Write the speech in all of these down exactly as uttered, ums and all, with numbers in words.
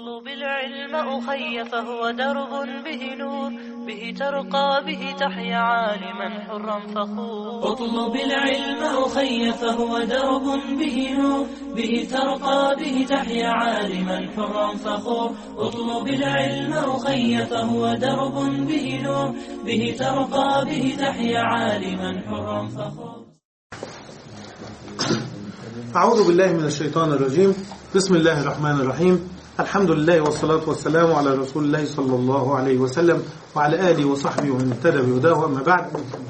اطلب العلم أخي فهو درب به نور، به ترقى به تحيا عالما حرا فخور. اطلب العلم أخي فهو درب به نور، به ترقى به تحيا عالما حرا فخور. اطلب العلم أخي فهو درب به نور، به ترقى به تحيا عالما حرا فخور. أعوذ بالله من الشيطان الرجيم. بسم الله الرحمن الرحيم. الحمد لله والصلاة والسلام على رسول الله صلى الله عليه وسلم وعلى آله وصحبه ومن اهتدى بهداه. أما بعد،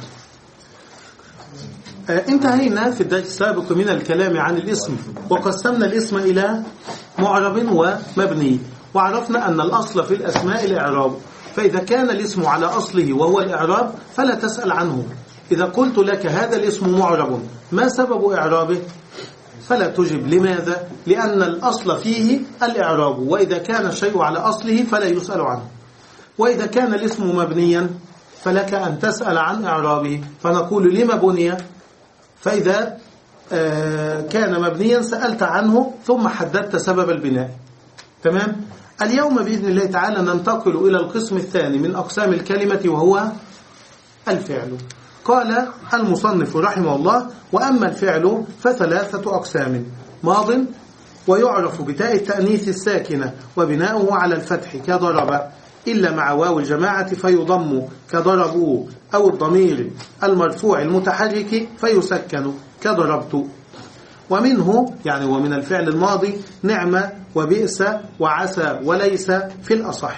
انتهينا في الدرس السابق من الكلام عن الاسم، وقسمنا الاسم إلى معرب ومبني، وعرفنا أن الأصل في الأسماء الإعراب، فإذا كان الاسم على أصله وهو الإعراب فلا تسأل عنه. إذا قلت لك هذا الاسم معرب ما سبب إعرابه؟ فلا تجب. لماذا؟ لأن الأصل فيه الإعراب، وإذا كان الشيء على أصله فلا يسأل عنه. وإذا كان الاسم مبنيا فلك أن تسأل عن إعرابه، فنقول لما بني؟ فإذا كان مبنيا سألت عنه ثم حددت سبب البناء. تمام؟ اليوم بإذن الله تعالى ننتقل إلى القسم الثاني من أقسام الكلمة، وهو الفعل. قال المصنف رحمه الله: وأما الفعل فثلاثة أقسام: ماض، ويعرف بتاء التأنيث الساكنة وبناؤه على الفتح كضرب، إلا مع واو الجماعة فيضم كضربوا، أو الضمير المرفوع المتحرك فيسكن كضربت. ومنه يعني ومن الفعل الماضي نعمة وبئس وعسى وليس في الأصح.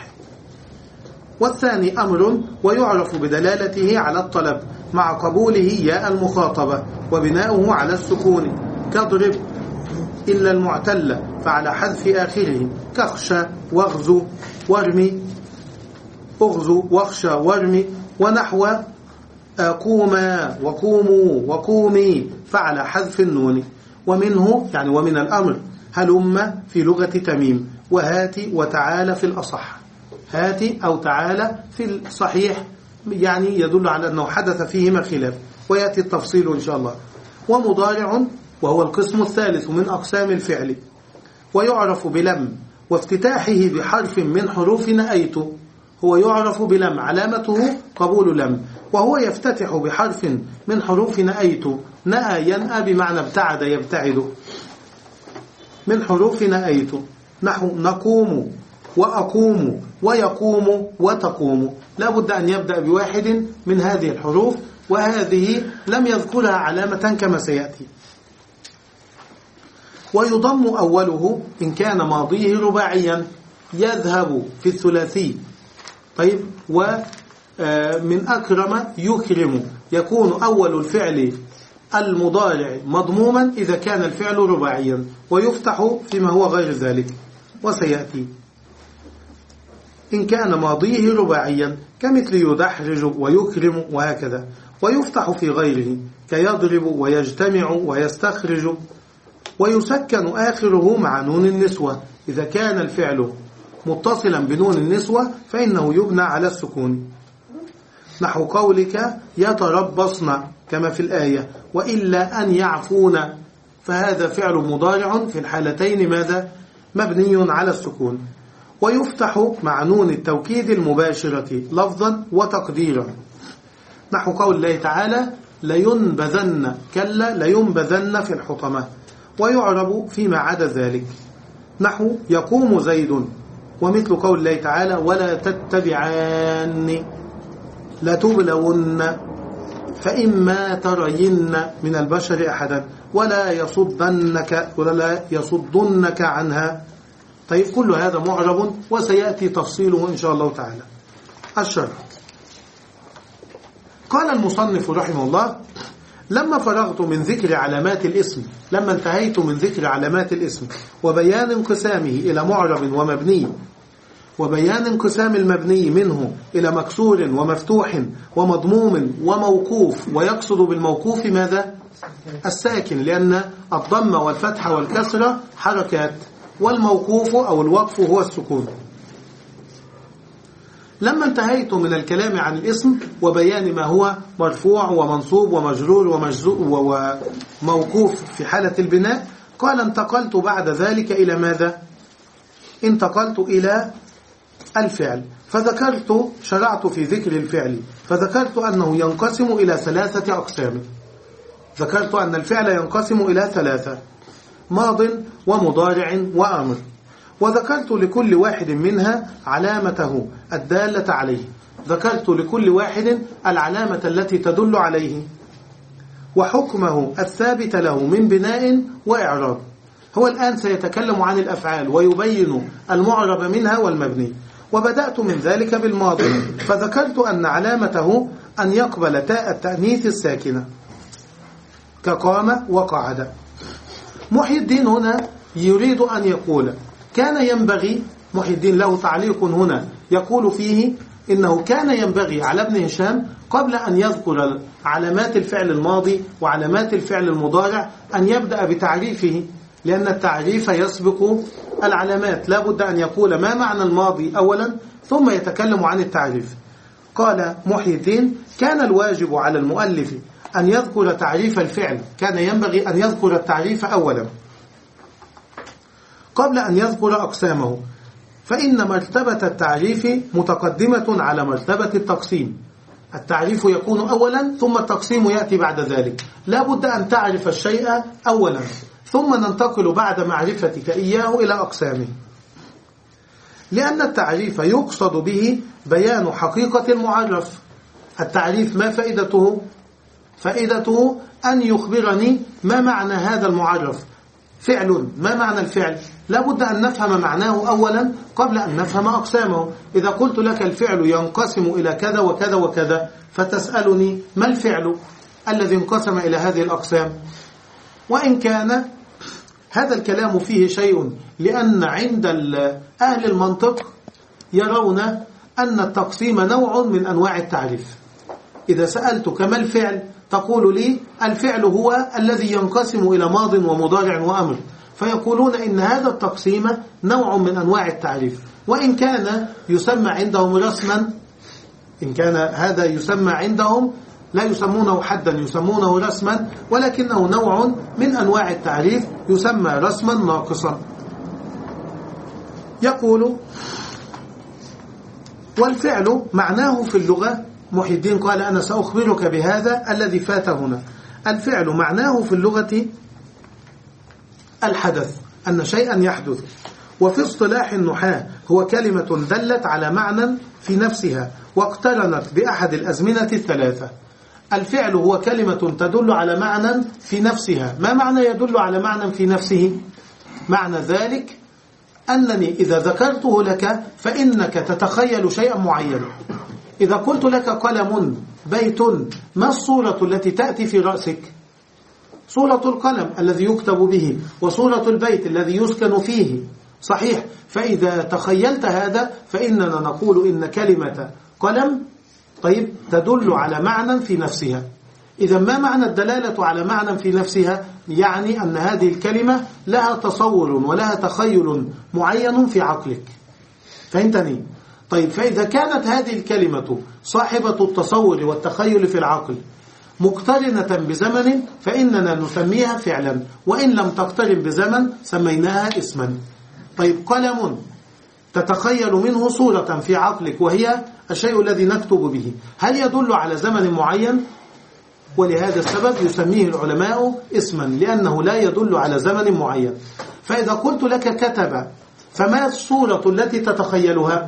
والثاني أمر، ويعرف بدلالته على الطلب مع قبوله ياء المخاطبة وبناؤه على السكون كضرب، إلا المعتل فعلى حذف آخره كخشى واغزو وارمي، اغزو واخشى وارمي، ونحو قوما وقوموا وقومي فعلى حذف النون. ومنه يعني ومن الأمر هلم في لغة تميم، وهاتي وتعالى في الأصح. هاتي أو تعالى في الصحيح يعني يدل على أنه حدث فيهما خلاف، ويأتي التفصيل إن شاء الله. ومضارع وهو القسم الثالث من أقسام الفعل، ويعرف بلم وافتتاحه بحرف من حروف نأيت. هو يعرف بلم، علامته قبول لم، وهو يفتتح بحرف من حروف نأيت. نأى ينأى بمعنى ابتعد يبتعد، من حروف نأيت، نحو نقوم وأقوم ويقوم وتقوم. لا بد أن يبدأ بواحد من هذه الحروف، وهذه لم يذكرها علامة كما سيأتي. ويضم أوله إن كان ماضيه رباعيا، يذهب في الثلاثي. طيب، ومن أكرم يكرم يكون أول الفعل المضارع مضموما إذا كان الفعل رباعيا، ويفتح فيما هو غير ذلك وسيأتي. إن كان ماضيه رباعيا كمثل يدحرج ويكرم وهكذا. ويفتح في غيره كيضرب ويجتمع ويستخرج. ويسكن آخره مع نون النسوة، إذا كان الفعل متصلا بنون النسوة فإنه يبنى على السكون، نحو قولك يتربصن كما في الآية، وإلا أن يعفون، فهذا فعل مضارع في الحالتين ماذا؟ مبني على السكون. ويفتح مع نون التوكيد المباشرة لفظا وتقديرا، نحو قول الله تعالى لينبذن، كلا لينبذن في الحطمة. ويعرب فيما عدا ذلك، نحو يقوم زيد، ومثل قول الله تعالى ولا تتبعان لتبلون فإما ترين من البشر أحدا ولا يصدنك ولا يصدنك عنها. طيب، كل هذا معرب وسيأتي تفصيله إن شاء الله تعالى. الشرح. قال المصنف رحمه الله: لما فرغت من ذكر علامات الاسم، لما انتهيت من ذكر علامات الاسم وبيان انقسامه إلى معرب ومبني، وبيان انقسام المبني منه إلى مكسور ومفتوح ومضموم وموقوف، ويقصد بالموقوف ماذا؟ الساكن، لأن الضم والفتح والكسرة حركات، والموقوف أو الوقف هو السكون. لما انتهيت من الكلام عن الاسم وبيان ما هو مرفوع ومنصوب ومجرور وموقوف في حالة البناء، قال انتقلت بعد ذلك إلى ماذا؟ انتقلت إلى الفعل، فذكرت شرعت في ذكر الفعل، فذكرت أنه ينقسم إلى ثلاثة أقسام. ذكرت أن الفعل ينقسم إلى ثلاثة: ماض ومضارع وأمر، وذكرت لكل واحد منها علامته الدالة عليه. ذكرت لكل واحد العلامة التي تدل عليه وحكمه الثابت له من بناء وإعراب. هو الآن سيتكلم عن الأفعال ويبين المعرب منها والمبني، وبدأت من ذلك بالماضي، فذكرت أن علامته أن يقبل تاء التأنيث الساكنة كقام وقعد. محي الدين هنا يريد أن يقول كان ينبغي، محي الدين له تعليق هنا يقول فيه إنه كان ينبغي على ابن هشام قبل أن يذكر علامات الفعل الماضي وعلامات الفعل المضارع أن يبدأ بتعريفه، لأن التعريف يسبق العلامات. لا بد أن يقول ما معنى الماضي أولا ثم يتكلم عن التعريف. قال محي الدين كان الواجب على المؤلف أن يذكر تعريف الفعل، كان ينبغي أن يذكر التعريف أولا قبل أن يذكر أقسامه، فإن مرتبة التعريف متقدمة على مرتبة التقسيم. التعريف يكون أولا ثم التقسيم يأتي بعد ذلك. لا بد أن تعرف الشيء أولا ثم ننتقل بعد معرفتك إياه إلى أقسامه، لأن التعريف يقصد به بيان حقيقة المعرف. التعريف ما فائدته؟ فائدته أن يخبرني ما معنى هذا المعرف. فعل، ما معنى الفعل؟ لا بد أن نفهم معناه أولا قبل أن نفهم أقسامه. إذا قلت لك الفعل ينقسم إلى كذا وكذا وكذا، فتسألني ما الفعل الذي انقسم إلى هذه الأقسام؟ وإن كان هذا الكلام فيه شيء، لأن عند أهل المنطق يرون أن التقسيم نوع من أنواع التعريف. إذا سألتك ما الفعل تقول لي الفعل هو الذي ينقسم إلى ماض ومضارع وأمر، فيقولون إن هذا التقسيم نوع من أنواع التعريف، وإن كان يسمى عندهم رسما، إن كان هذا يسمى عندهم لا يسمونه حدا، يسمونه رسما، ولكنه نوع من أنواع التعريف يسمى رسما ناقصا. يقول والفعل معناه في اللغة، محي الدين قال أنا سأخبرك بهذا الذي فات هنا. الفعل معناه في اللغة الحدث، أن شيئا يحدث، وفي اصطلاح النحاة هو كلمة دلت على معنى في نفسها واقترنت بأحد الأزمنة الثلاثة. الفعل هو كلمة تدل على معنى في نفسها. ما معنى يدل على معنى في نفسه؟ معنى ذلك أنني إذا ذكرته لك فإنك تتخيل شيئا معينا. إذا قلت لك قلم بيت، ما الصورة التي تأتي في رأسك؟ صورة القلم الذي يكتب به، وصورة البيت الذي يسكن فيه، صحيح؟ فإذا تخيلت هذا فإننا نقول إن كلمة قلم طيب تدل على معنى في نفسها. إذا ما معنى الدلالة على معنى في نفسها؟ يعني أن هذه الكلمة لها تصور ولها تخيل معين في عقلك. فهمتني؟ طيب فإذا كانت هذه الكلمة صاحبة التصور والتخيل في العقل مقترنة بزمن فإننا نسميها فعلا، وإن لم تقترن بزمن سميناها اسما. طيب قلم تتخيل منه صورة في عقلك وهي الشيء الذي نكتب به، هل يدل على زمن معين؟ ولهذا السبب يسميه العلماء اسما، لأنه لا يدل على زمن معين. فإذا قلت لك كتب، فما الصورة التي تتخيلها؟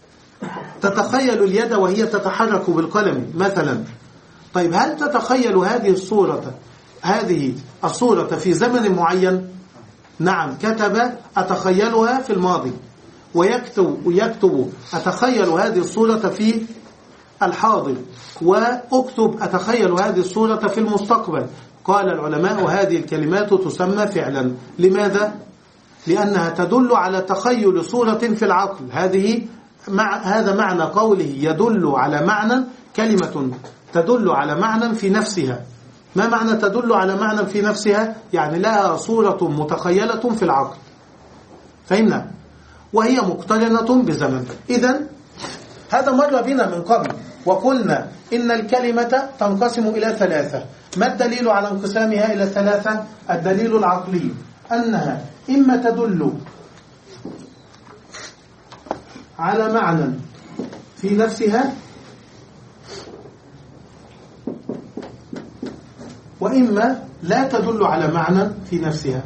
تتخيل اليد وهي تتحرك بالقلم مثلا. طيب هل تتخيل هذه الصورة هذه الصورة في زمن معين؟ نعم، كتب أتخيلها في الماضي، ويكتب ويكتب أتخيل هذه الصورة في الحاضر، وأكتب أتخيل هذه الصورة في المستقبل. قال العلماء هذه الكلمات تسمى فعلا. لماذا؟ لأنها تدل على تخيل صورة في العقل. هذه مع هذا معنى قوله يدل على معنى، كلمة تدل على معنى في نفسها. ما معنى تدل على معنى في نفسها؟ يعني لها صورة متخيلة في العقل. فهمنا؟ وهي مقترنة بزمن. إذن هذا مر بنا من قبل وقلنا إن الكلمة تنقسم إلى ثلاثة. ما الدليل على انقسامها إلى ثلاثة؟ الدليل العقلي، أنها إما تدل على معنى في نفسها وإما لا تدل على معنى في نفسها.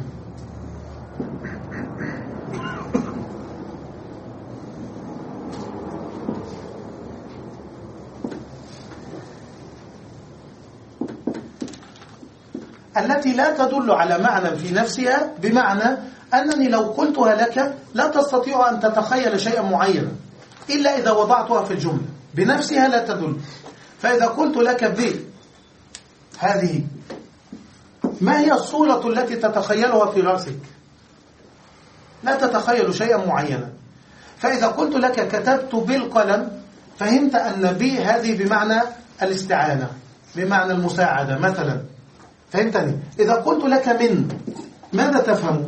التي لا تدل على معنى في نفسها بمعنى أنني لو قلتها لك لا تستطيع أن تتخيل شيئا معينا إلا إذا وضعتها في الجملة. بنفسها لا تدل. فإذا قلت لك ب هذه، ما هي الصورة التي تتخيلها في رأسك؟ لا تتخيل شيئا معينا. فإذا قلت لك كتبت بالقلم فهمت أن ب هذه بمعنى الاستعانة، بمعنى المساعدة مثلا. فهمتني؟ إذا قلت لك من، ماذا تفهم؟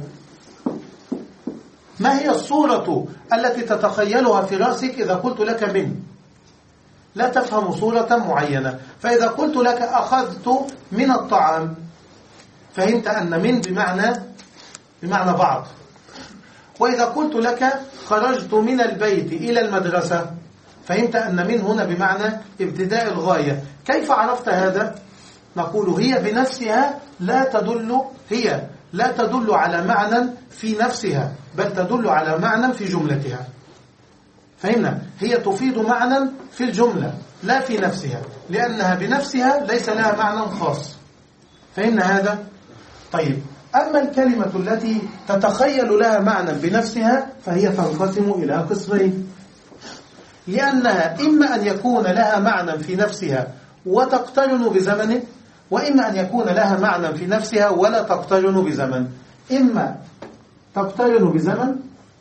ما هي الصورة التي تتخيلها في رأسك إذا قلت لك من؟ لا تفهم صورة معينة. فإذا قلت لك أخذت من الطعام فهمت أن من بمعنى بمعنى بعض. وإذا قلت لك خرجت من البيت إلى المدرسة فهمت أن من هنا بمعنى ابتداء الغاية. كيف عرفت هذا؟ نقول هي بنفسها لا تدل هي لا تدل على معنى في نفسها، بل تدل على معنى في جملتها. فهمنا؟ هي تفيد معنى في الجملة لا في نفسها، لأنها بنفسها ليس لها معنى خاص. فهمنا هذا؟ طيب، أما الكلمة التي تتخيل لها معنى بنفسها فهي تنقسم إلى قسمين، لأنها إما أن يكون لها معنى في نفسها وتقترن بزمن، وإما أن يكون لها معنى في نفسها ولا تقترن بزمن. إما تقترن بزمن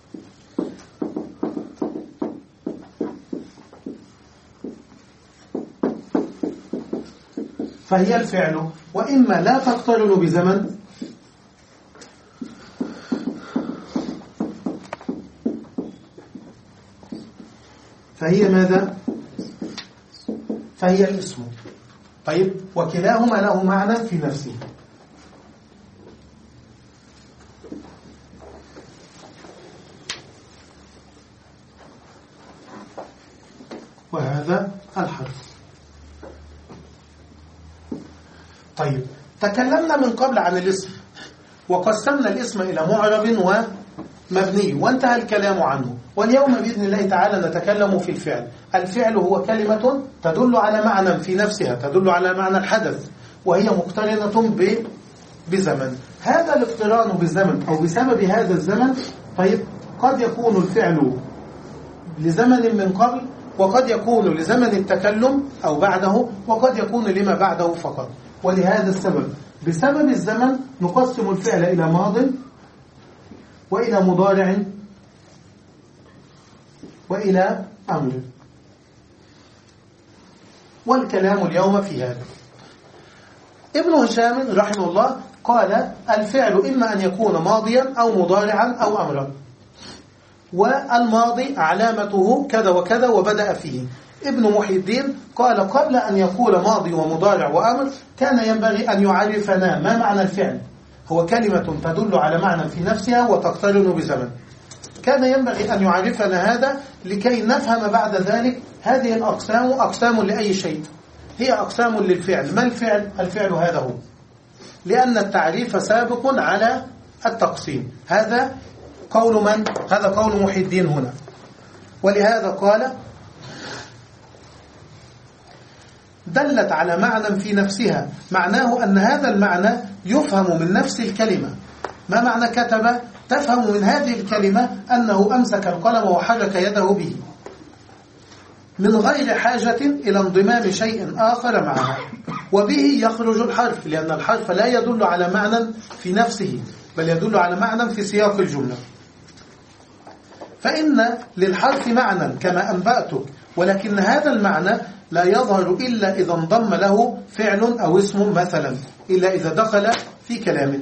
فهي الفعل، وإما لا تقترن بزمن فهي ماذا؟ فهي الاسم. طيب، وكلاهما له معنى في نفسه. وهذا الحرف. طيب، تكلمنا من قبل عن الاسم وقسمنا الاسم إلى معرب ومبني وانتهى الكلام عنه. واليوم بإذن الله تعالى نتكلم في الفعل. الفعل هو كلمة تدل على معنى في نفسها، تدل على معنى الحدث، وهي مقترنة بزمن. هذا الاقتران بالزمن أو بسبب هذا الزمن، طيب، قد يكون الفعل لزمن من قبل، وقد يكون لزمن التكلم أو بعده، وقد يكون لما بعده فقط. ولهذا السبب بسبب الزمن نقسم الفعل إلى ماض وإلى مضارع وإلى أمر. والكلام اليوم في هذا. ابن هشام رحمه الله قال الفعل إما أن يكون ماضيا أو مضارعا أو أمرا، والماضي علامته كذا وكذا وبدأ فيه. ابن محي الدين قال قبل أن يقول ماضي ومضارع وأمر كان ينبغي أن يعرفنا ما معنى الفعل. هو كلمة تدل على معنى في نفسها وتقترن بزمن. كان ينبغي أن يعرفنا هذا لكي نفهم بعد ذلك هذه الأقسام أقسام لأي شيء. هي أقسام للفعل. ما الفعل؟ الفعل هذا هو، لأن التعريف سابق على التقسيم. هذا قول من؟ هذا قول محي الدين هنا. ولهذا قال دلت على معنى في نفسها، معناه أن هذا المعنى يفهم من نفس الكلمة. ما معنى كتب؟ تفهم من هذه الكلمة أنه أمسك القلم وحرك يده به من غير حاجة إلى انضمام شيء آخر معها، وبه يخرج الحرف، لأن الحرف لا يدل على معنى في نفسه بل يدل على معنى في سياق الجملة. فإن للحرف معنى كما أنبأتك، ولكن هذا المعنى لا يظهر إلا إذا انضم له فعل أو اسم مثلا، إلا إذا دخل في كلامه.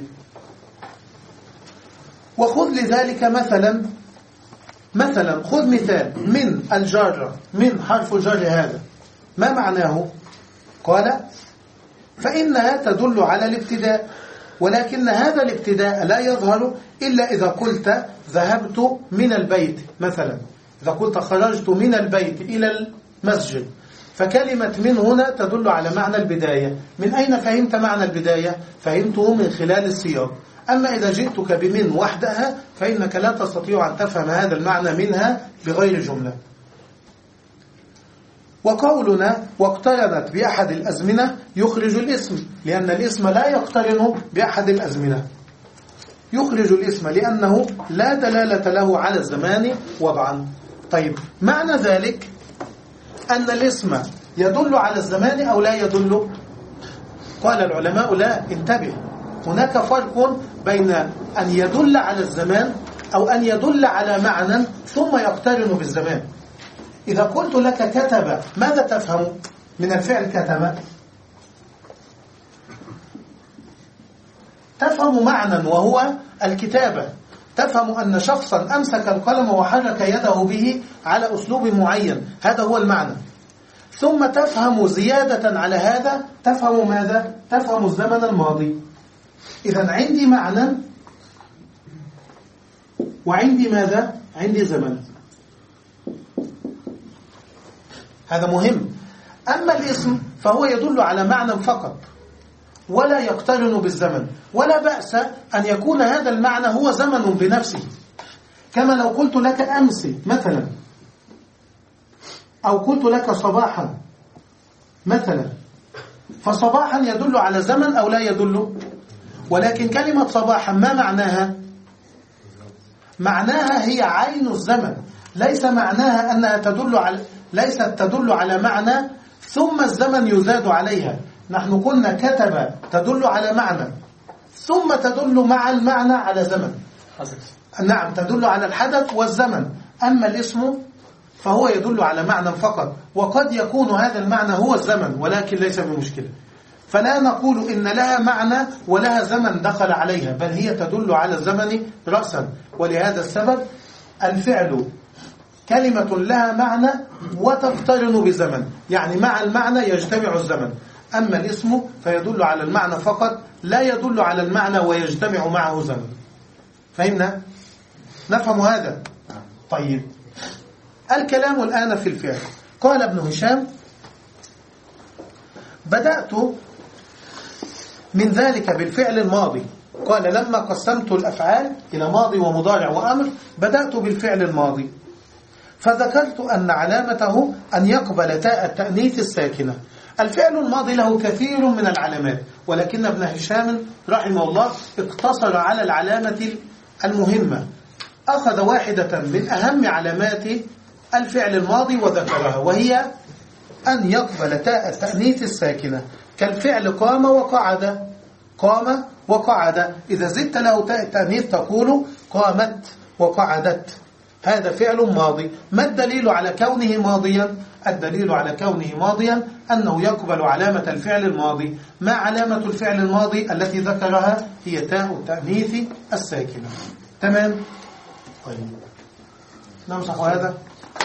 وخذ لذلك مثلا مثلا خذ مثال من الجار، من حرف الجر هذا ما معناه؟ قال فإنها تدل على الابتداء، ولكن هذا الابتداء لا يظهر إلا إذا قلت ذهبت من البيت مثلا. إذا قلت خرجت من البيت إلى المسجد، فكلمة من هنا تدل على معنى البداية. من أين فهمت معنى البداية؟ فهمته من خلال السياق. أما إذا جئتك بمن وحدها فإنك لا تستطيع أن تفهم هذا المعنى منها بغير جملة. وقولنا واقترنت بأحد الأزمنة يخرج الاسم، لأن الاسم لا يقترن بأحد الأزمنة. يخرج الاسم لأنه لا دلالة له على الزمان وضعا. طيب، معنى ذلك أن الاسم يدل على الزمان أو لا يدل؟ قال العلماء لا، انتبه، هناك فرق بين أن يدل على الزمان أو أن يدل على معنى ثم يقترن بالزمان. إذا قلت لك كتب، ماذا تفهم من الفعل كتب؟ تفهم معنى وهو الكتابة، تفهم أن شخصا أمسك القلم وحرك يده به على أسلوب معين، هذا هو المعنى. ثم تفهم زيادة على هذا، تفهم ماذا؟ تفهم الزمن الماضي. إذن عندي معنى وعندي ماذا؟ عندي زمن. هذا مهم. أما الاسم فهو يدل على معنى فقط ولا يقترن بالزمن، ولا بأس أن يكون هذا المعنى هو زمن بنفسه، كما لو قلت لك أمس مثلا، أو قلت لك صباحا مثلا، فصباحا يدل على زمن أو لا يدل؟ ولكن كلمة صباحا ما معناها؟ معناها هي عين الزمن، ليس معناها أنها تدل على ليست تدل على معنى ثم الزمن يزاد عليها. نحن قلنا كتب تدل على معنى ثم تدل مع المعنى على زمن. نعم، تدل على الحدث والزمن. أما الاسم فهو يدل على معنى فقط، وقد يكون هذا المعنى هو الزمن ولكن ليس بمشكلة. فلا نقول إن لها معنى ولها زمن دخل عليها، بل هي تدل على الزمن رأسا. ولهذا السبب الفعل كلمة لها معنى وتقترن بزمن، يعني مع المعنى يجتمع الزمن. أما الاسم فيدل على المعنى فقط، لا يدل على المعنى ويجتمع معه زمن. فهمنا؟ نفهم هذا؟ طيب، الكلام الآن في الفعل. قال ابن هشام: بدأت من ذلك بالفعل الماضي. قال: لما قسمت الأفعال إلى ماضي ومضارع وأمر بدأت بالفعل الماضي، فذكرت أن علامته أن يقبل تاء التأنيث الساكنة. الفعل الماضي له كثير من العلامات، ولكن ابن هشام رحمه الله اقتصر على العلامة المهمة، أخذ واحدة من أهم علامات الفعل الماضي وذكرها، وهي أن يقبل تاء التأنيث الساكنة، كالفعل قام وقعد. قام وقعد، إذا زدت له تاء التأنيث تقول قامت وقعدت، هذا فعل ماضي. ما الدليل على كونه ماضيا؟ الدليل على كونه ماضيا أنه يقبل علامة الفعل الماضي. ما علامة الفعل الماضي التي ذكرها؟ هي تاء التأنيث الساكنة. تمام؟ طيب، نمسح هذا.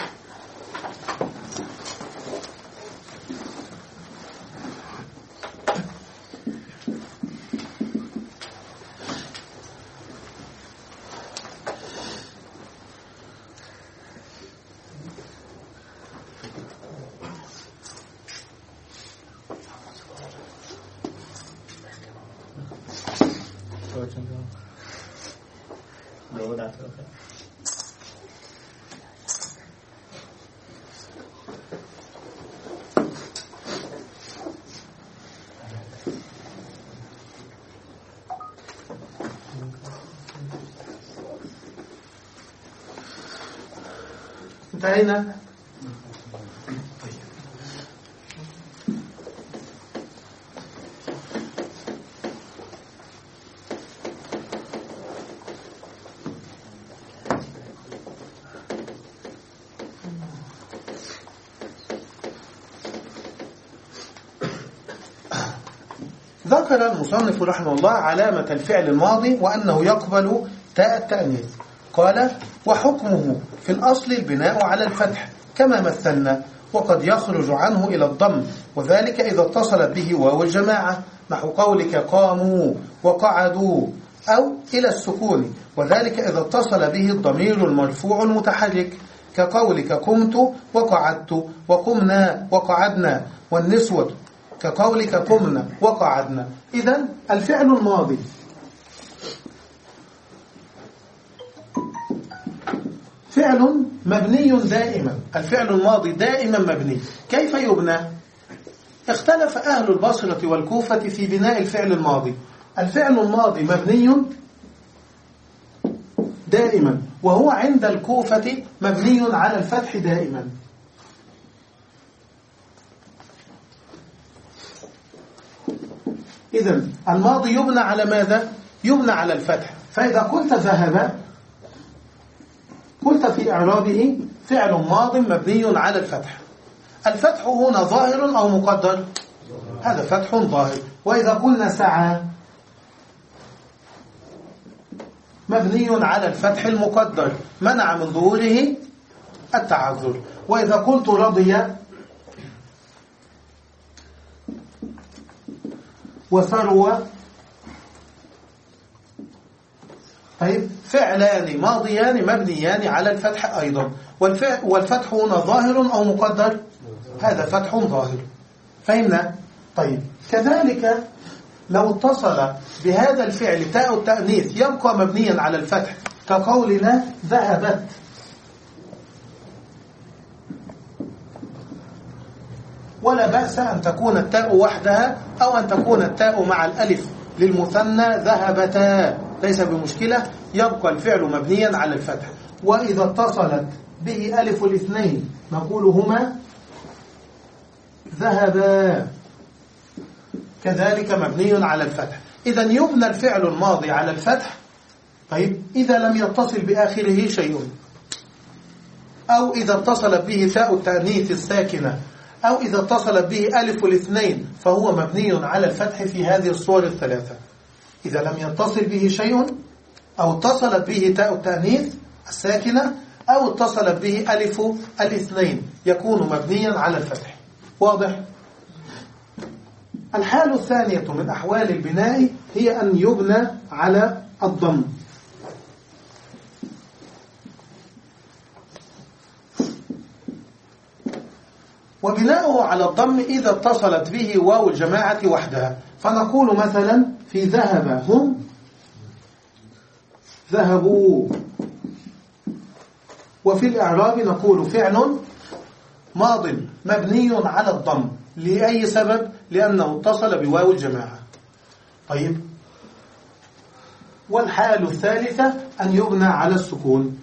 انتهينا. ذكر المصنف رحمه الله علامة الفعل الماضي وأنه يقبل تاء التأنيث. قال: وحكمه في الأصل البناء على الفتح كما مثلنا، وقد يخرج عنه إلى الضم، وذلك إذا اتصلت به واو الجماعة، نحو قولك قاموا وقعدوا، أو إلى السكون، وذلك إذا اتصل به الضمير المرفوع المتحرك، كقولك قمت وقعدت وقمنا وقعدنا، والنسوة كقولك قمنا وقعدنا. إذن الفعل الماضي فعل مبني دائما، الفعل الماضي دائما مبني. كيف يبنى؟ اختلف أهل البصرة والكوفة في بناء الفعل الماضي. الفعل الماضي مبني دائما، وهو عند الكوفة مبني على الفتح دائما. إذن الماضي يبنى على ماذا؟ يبنى على الفتح. فإذا قلت ذهب، قلت في إعرابه فعل ماض مبني على الفتح. الفتح هنا ظاهر أو مقدر؟ هذا فتح ظاهر. وإذا قلنا سعى مبني على الفتح المقدر، منع من ظهوره التعذر. وإذا قلت رضي وثروة، طيب فعلان ماضيان مبنيان على الفتح أيضا. والفتح هنا ظاهر أو مقدر؟ هذا فتح ظاهر. فهمنا؟ طيب كذلك لو اتصل بهذا الفعل تاء التأنيث يبقى مبنيا على الفتح، كقولنا ذهبت. ولا بأس أن تكون التاء وحدها أو أن تكون التاء مع الألف للمثنى ذهبتا، ليس بمشكلة، يبقى الفعل مبنيا على الفتح. وإذا اتصلت به ألف الاثنين نقول هما ذهبا، كذلك مبني على الفتح. إذا يبنى الفعل الماضي على الفتح. طيب إذا لم يتصل بآخره شيء، أو إذا اتصلت به تاء التأنيث الساكنة، أو إذا اتصلت به ألف الاثنين، فهو مبني على الفتح في هذه الصور الثلاثة. إذا لم يتصل به شيء، أو اتصلت به تاء التأنيث الساكنة، أو اتصلت به ألف الاثنين، يكون مبنيا على الفتح. واضح؟ الحالة الثانية من أحوال البناء هي أن يبنى على الضم. وبناؤه على الضم إذا اتصلت به واو الجماعة وحدها. فنقول مثلا في ذهب هم ذهبوا. وفي الإعراب نقول فعل ماض مبني على الضم. لأي سبب؟ لأنه اتصل بواو الجماعة. طيب والحال الثالثة أن يبنى على السكون.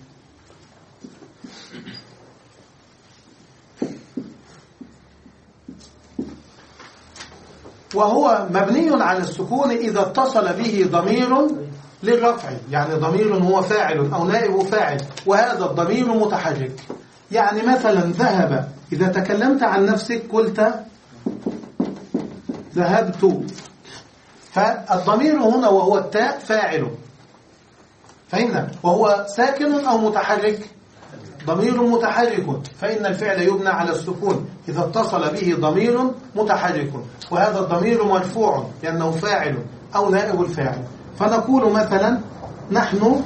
وهو مبني على السكون إذا اتصل به ضمير للرفع، يعني ضمير هو فاعل أو نائب فاعل، وهذا الضمير متحرك. يعني مثلا ذهب، إذا تكلمت عن نفسك قلت ذهبت، فالضمير هنا وهو التاء فاعل. فهمنا؟ وهو ساكن أو متحرك؟ ضمير متحرك، فإن الفعل يبنى على السكون إذا اتصل به ضمير متحرك، وهذا الضمير مرفوع لأنه فاعل أو نائب الفاعل. فنقول مثلا نحن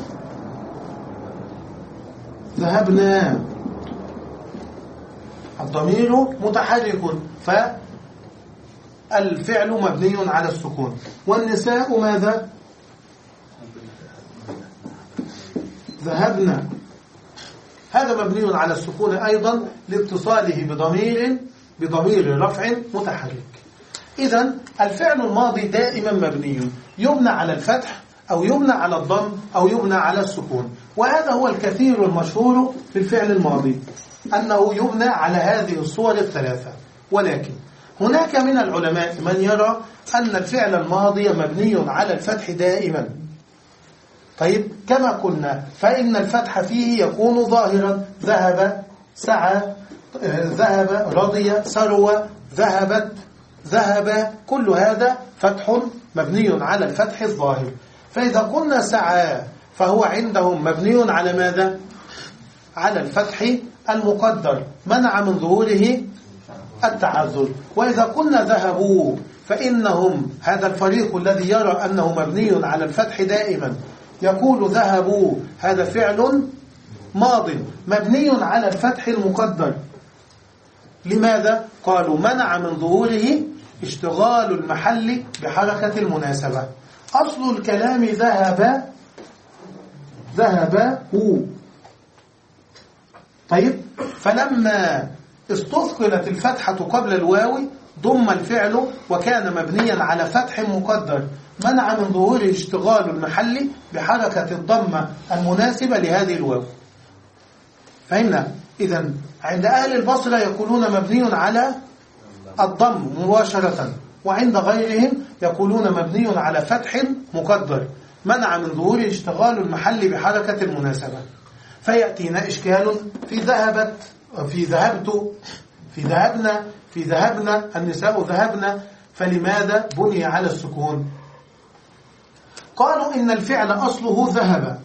ذهبنا، الضمير متحرك فالفعل مبني على السكون. والنساء ماذا؟ ذهبنا، هذا مبني على السكون أيضا لاتصاله بضمير بضمير رفع متحرك. إذن الفعل الماضي دائما مبني، يبنى على الفتح أو يبنى على الضم أو يبنى على السكون. وهذا هو الكثير المشهور في الفعل الماضي، أنه يبنى على هذه الصور الثلاثة. ولكن هناك من العلماء من يرى أن الفعل الماضي مبني على الفتح دائما. طيب كما قلنا فإن الفتح فيه يكون ظاهرا، ذهب، سعى، ذهب، رضي، ثروة، ذهبت، ذهب، كل هذا فتح مبني على الفتح الظاهر. فإذا قلنا سعى فهو عندهم مبني على ماذا؟ على الفتح المقدر، منع من ظهوره التعذر. وإذا قلنا ذهبوا فإنهم هذا الفريق الذي يرى أنه مبني على الفتح دائما، يقول ذهبوا هذا فعل ماض مبني على الفتح المقدر. لماذا؟ قالوا منع من ظهوره اشتغال المحل بحركة المناسبة. أصل الكلام ذهب ذهب هو. طيب، فلما استثقلت الفتحة قبل الواو ضم الفعل وكان مبنيا على فتح مقدر منع من ظهوره اشتغال المحل بحركة الضمة المناسبة لهذه الواو. فهمنا؟ إذن عند أهل البصرة يقولون مبني على الضم مباشرة، وعند غيرهم يقولون مبني على فتح مقدر منع من ظهوره اشتغال المحل بحركة المناسبة. فيأتينا إشكال في ذهبت، في ذهبت، في ذهبنا، في ذهبنا، النساء ذهبنا، فلماذا بني على السكون؟ قالوا إن الفعل أصله ذهب،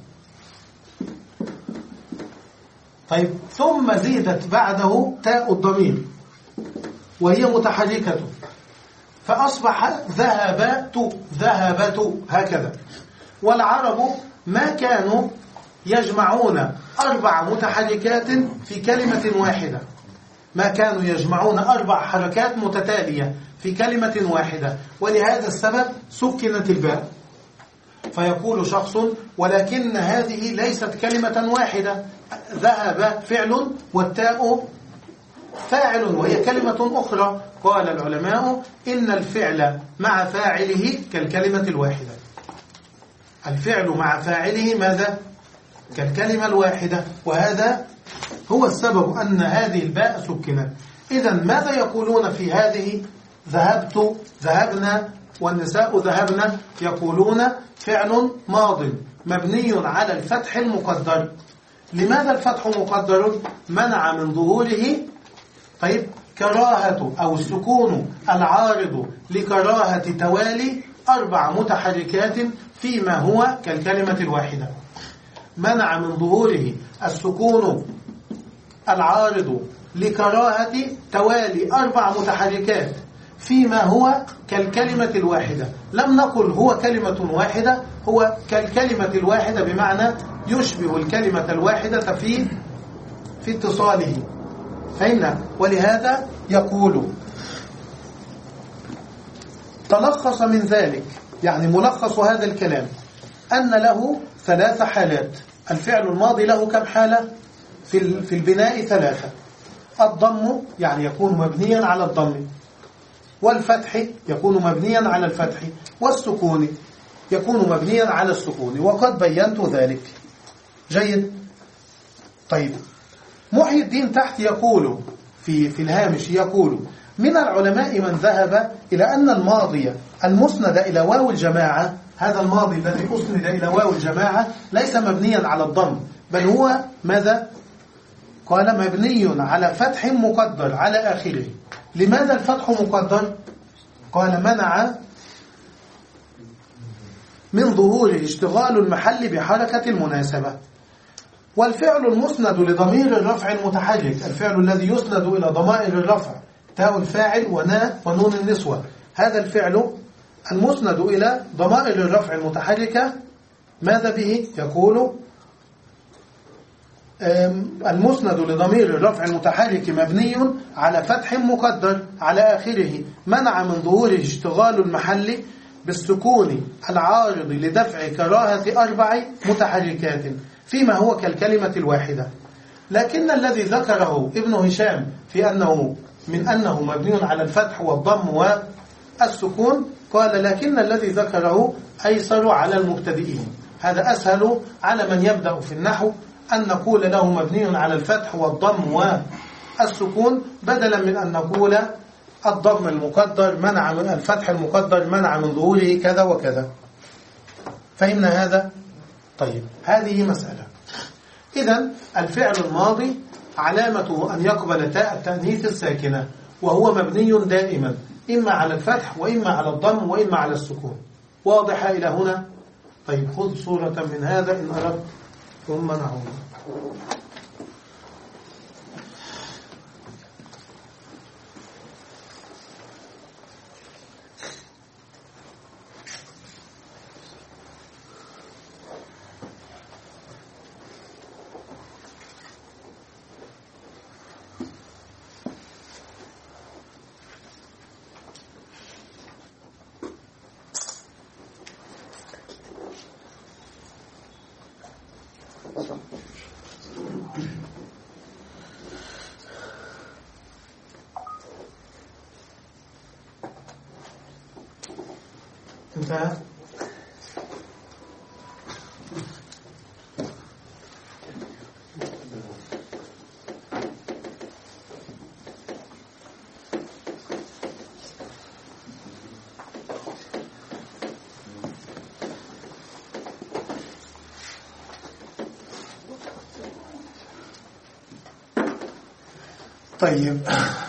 طيب ثم زيدت بعده تاء الضمير وهي متحركة فأصبح ذهبت ذهبت هكذا. والعرب ما كانوا يجمعون أربع متحركات في كلمة واحدة، ما كانوا يجمعون أربع حركات متتالية في كلمة واحدة، ولهذا السبب سكنت الباء. فيقول شخص ولكن هذه ليست كلمة واحدة، ذهب فعل والتاء فاعل وهي كلمة أخرى. قال العلماء إن الفعل مع فاعله كالكلمة الواحدة، الفعل مع فاعله ماذا؟ كالكلمة الواحدة، وهذا هو السبب أن هذه الباء سكنت. إذن ماذا يقولون في هذه ذهبت ذهبنا والنساء ذهبنا؟ يقولون فعل ماض مبني على الفتح المقدر. لماذا الفتح مقدر؟ منع من ظهوره طيب كراهة أو السكون العارض لكراهة توالي أربع متحركات فيما هو كالكلمة الواحدة. منع من ظهوره السكون العارض لكراهة توالي أربع متحركات فيما هو كالكلمة الواحدة. لم نقل هو كلمة واحدة، هو كالكلمة الواحدة بمعنى يشبه الكلمة الواحدة في في اتصاله. فهمنا؟ ولهذا يقول تلخص من ذلك، يعني ملخص هذا الكلام أن له ثلاث حالات. الفعل الماضي له كم حالة؟ في في البناء ثلاثة. الضم يعني يكون مبنيا على الضم، والفتح يكون مبنيا على الفتح، والسكون يكون مبنيا على السكون، وقد بينت ذلك. جيد. طيب، محي الدين تحت يقول في في الهامش يقول من العلماء من ذهب إلى أن الماضي المسند إلى واو الجماعة، هذا الماضي الذي أسند إلى واو الجماعة ليس مبنيا على الضم، بل هو ماذا؟ قال مبني على فتح مقدر على آخره. لماذا الفتح مقدر؟ قال منع من ظهور اشتغال المحل بحركة المناسبة. والفعل المسند لضمير الرفع المتحرك، الفعل الذي يسند إلى ضمائر الرفع تاء الفاعل وناء ونون النسوة، هذا الفعل المسند إلى ضمائر الرفع المتحركة ماذا به؟ يقول المسند لضمير الرفع المتحرك مبني على فتح مقدر على آخره منع من ظهوره اشتغال المحل بالسكون العارض لدفع كراهة أربع متحركات فيما هو كالكلمة الواحدة. لكن الذي ذكره ابن هشام في أنه من أنه مبني على الفتح والضم والسكون، قال لكن الذي ذكره أيسر على المبتدئين، هذا أسهل على من يبدأ في النحو أن نقول له مبني على الفتح والضم والسكون بدلا من أن نقول الضم المقدر منع من الفتح المقدر منع من ظهوره كذا وكذا. فهمنا هذا؟ طيب، هذه مسألة. إذن الفعل الماضي علامته أن يقبل تاء التأنيث الساكنة، وهو مبني دائما إما على الفتح وإما على الضم وإما على السكون. واضحة إلى هنا؟ طيب، خذ صورة من هذا إن أردت ثم نعود. انتهى. طيب،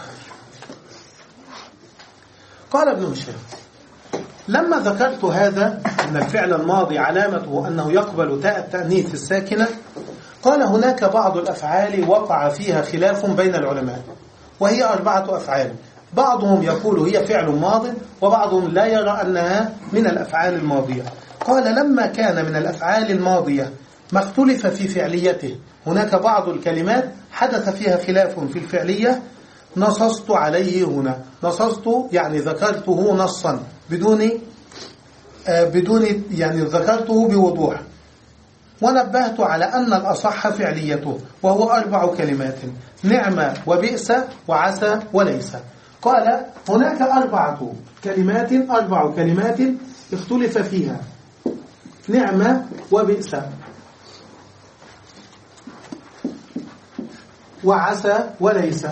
قال ابن هشام: لما ذكرت هذا أن الفعل الماضي علامته أنه يقبل تاء التأنيث الساكنة، قال: هناك بعض الأفعال وقع فيها خلاف بين العلماء، وهي أربعة أفعال، بعضهم يقول هي فعل ماض، وبعضهم لا يرى أنها من الأفعال الماضية. قال: لما كان من الأفعال الماضية ما اختلف في فعليته، هناك بعض الكلمات حدث فيها خلاف في الفعلية، نصصت عليه هنا. نصصت يعني ذكرته نصا بدون آه بدون يعني ذكرته بوضوح، ونبهت على أن الأصح فعليته، وهو أربع كلمات: نعم وبئس وعسى وليس. قال: هناك أربعة كلمات أربع كلمات اختلف فيها: نعم وبئس وعسى وليس.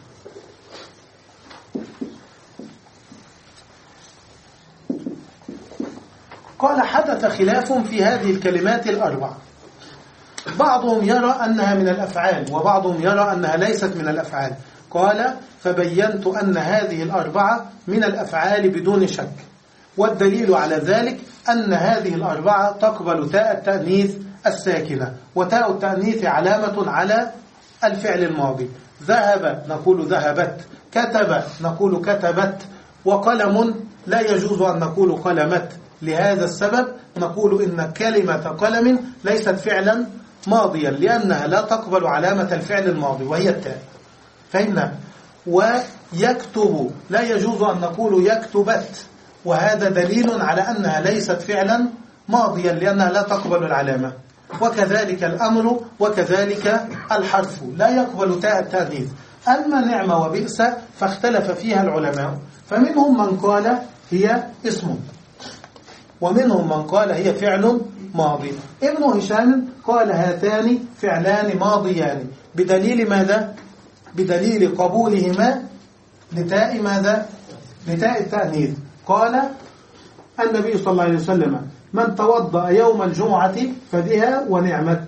قال: حدث خلاف في هذه الكلمات الأربع، بعضهم يرى أنها من الأفعال، وبعضهم يرى أنها ليست من الأفعال. قال: فبينت أن هذه الأربعة من الأفعال بدون شك، والدليل على ذلك أن هذه الأربعة تقبل تاء التأنيث الساكنة، وتاء التأنيث علامة على الفعل الماضي. ذهب نقول ذهبت، كتب نقول كتبت، وقلم لا يجوز أن نقول قلمت. لهذا السبب نقول إن كلمة قلم ليست فعلا ماضيا، لأنها لا تقبل علامة الفعل الماضي وهي التاء. فهمنا؟ ويكتب لا يجوز أن نقول يكتبت، وهذا دليل على أنها ليست فعلا ماضيا لأنها لا تقبل العلامة. وكذلك الأمر، وكذلك الحرف لا يقبل تاء التأنيث. أما نعم وبئس فاختلف فيها العلماء، فمنهم من قال هي اسم، ومنهم من قال هي فعل ماضي. ابن هشام قال: هاتان فعلان ماضيان، بدليل ماذا؟ بدليل قبولهما لتاء ماذا؟ لتاء التأنيث. قال النبي صلى الله عليه وسلم: من توضأ يوم الجمعة فبها ونعمت.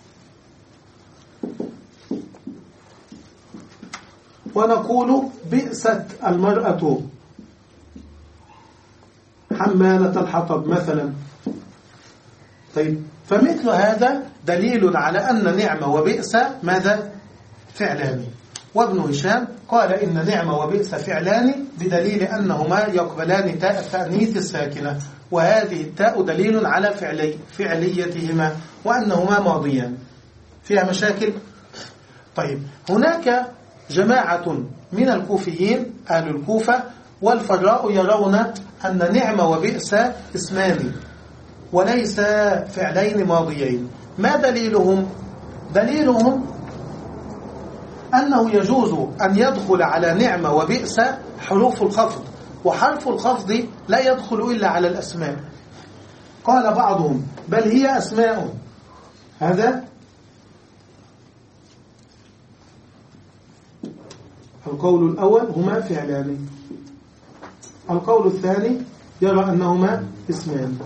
ونقول: بئست المرأة حمالة الحطب مثلا. طيب، فمثل هذا دليل على أن نعمة وبئس ماذا؟ فعلان. وابن هشام قال: إن نعمة وبئس فعلان، بدليل أنهما يقبلان تاء التأنيث الساكنة، وهذه التاء دليل على فعلي فعليتهما وأنهما ماضيان. فيها مشاكل؟ طيب، هناك جماعة من الكوفيين أهل الكوفة والفراء يرون أن نعمة وبئس اسمان وليس فعلين ماضيين. ما دليلهم؟ دليلهم أنه يجوز أن يدخل على نعمة وبئس حروف الخفض، وحرف الخفض لا يدخل إلا على الأسماء. قال بعضهم: بل هي أسماء. هذا القول الأول، هما فعلان. القول الثاني يرى أنهما اسمان.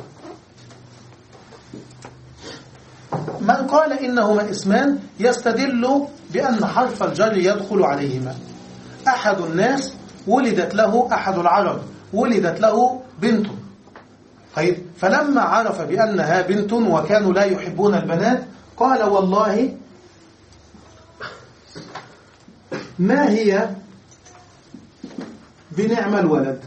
من قال إنهما اسمان يستدل بأن حرف الجر يدخل عليهما. أحد الناس ولدت له، أحد العرب ولدت له بنت، طيب، فلما عرف بأنها بنت وكانوا لا يحبون البنات، قال: والله ما هي بنعم الولد.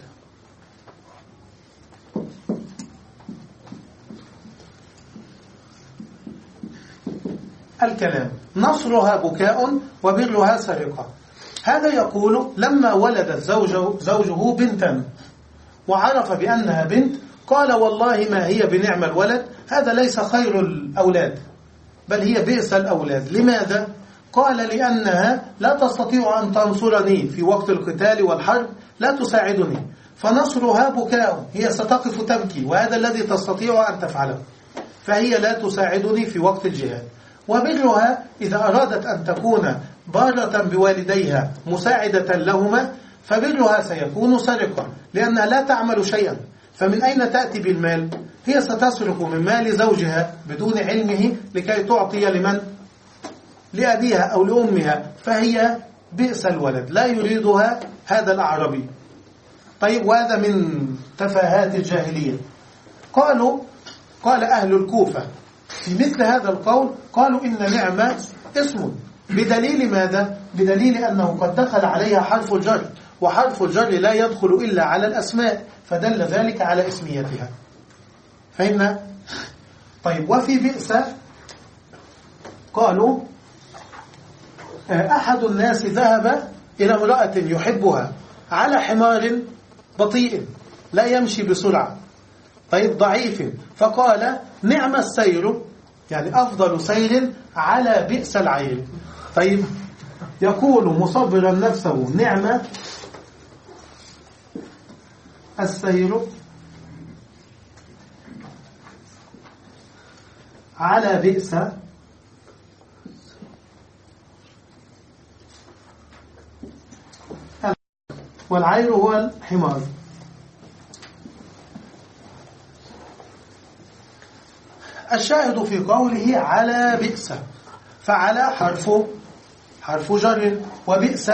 الكلام: نصرها بكاء وبرها سرقة. هذا يقول: لما ولدت زوجه, زوجه بنتا وعرف بأنها بنت، قال: والله ما هي بنعم الولد، هذا ليس خير الأولاد، بل هي بئس الأولاد. لماذا؟ قال: لأنها لا تستطيع أن تنصرني في وقت القتال والحرب، لا تساعدني. فنصرها بكاء، هي ستقف تبكي، وهذا الذي تستطيع أن تفعله، فهي لا تساعدني في وقت الجهاد. وبرها إذا أرادت أن تكون بارة بوالديها مساعدة لهما فبرها سيكون سرقة، لأنها لا تعمل شيئا، فمن أين تأتي بالمال؟ هي ستسرق من مال زوجها بدون علمه لكي تعطي لمن؟ لأبيها أو لأمها، فهي بئس الولد، لا يريدها هذا الأعربي. طيب، وهذا من تفاهات الجاهلية. قالوا قال أهل الكوفة في مثل هذا القول، قالوا إن نعمة اسم، بدليل ماذا؟ بدليل أنه قد دخل عليها حرف الجر، وحرف الجر لا يدخل إلا على الأسماء، فدل ذلك على اسميتها. فهمنا؟ طيب، وفي بئس قالوا أحد الناس ذهب إلى امرأة يحبها على حمار بطيء لا يمشي بسرعة، طيب ضعيف، فقال نعم السير، يعني أفضل سير على بئس العير. طيب، يقول مصبرا نفسه نعم السير على بئس والعير هو الحمار. الشاهد في قوله على بئس، فعلى حرف حرف جر، وبئس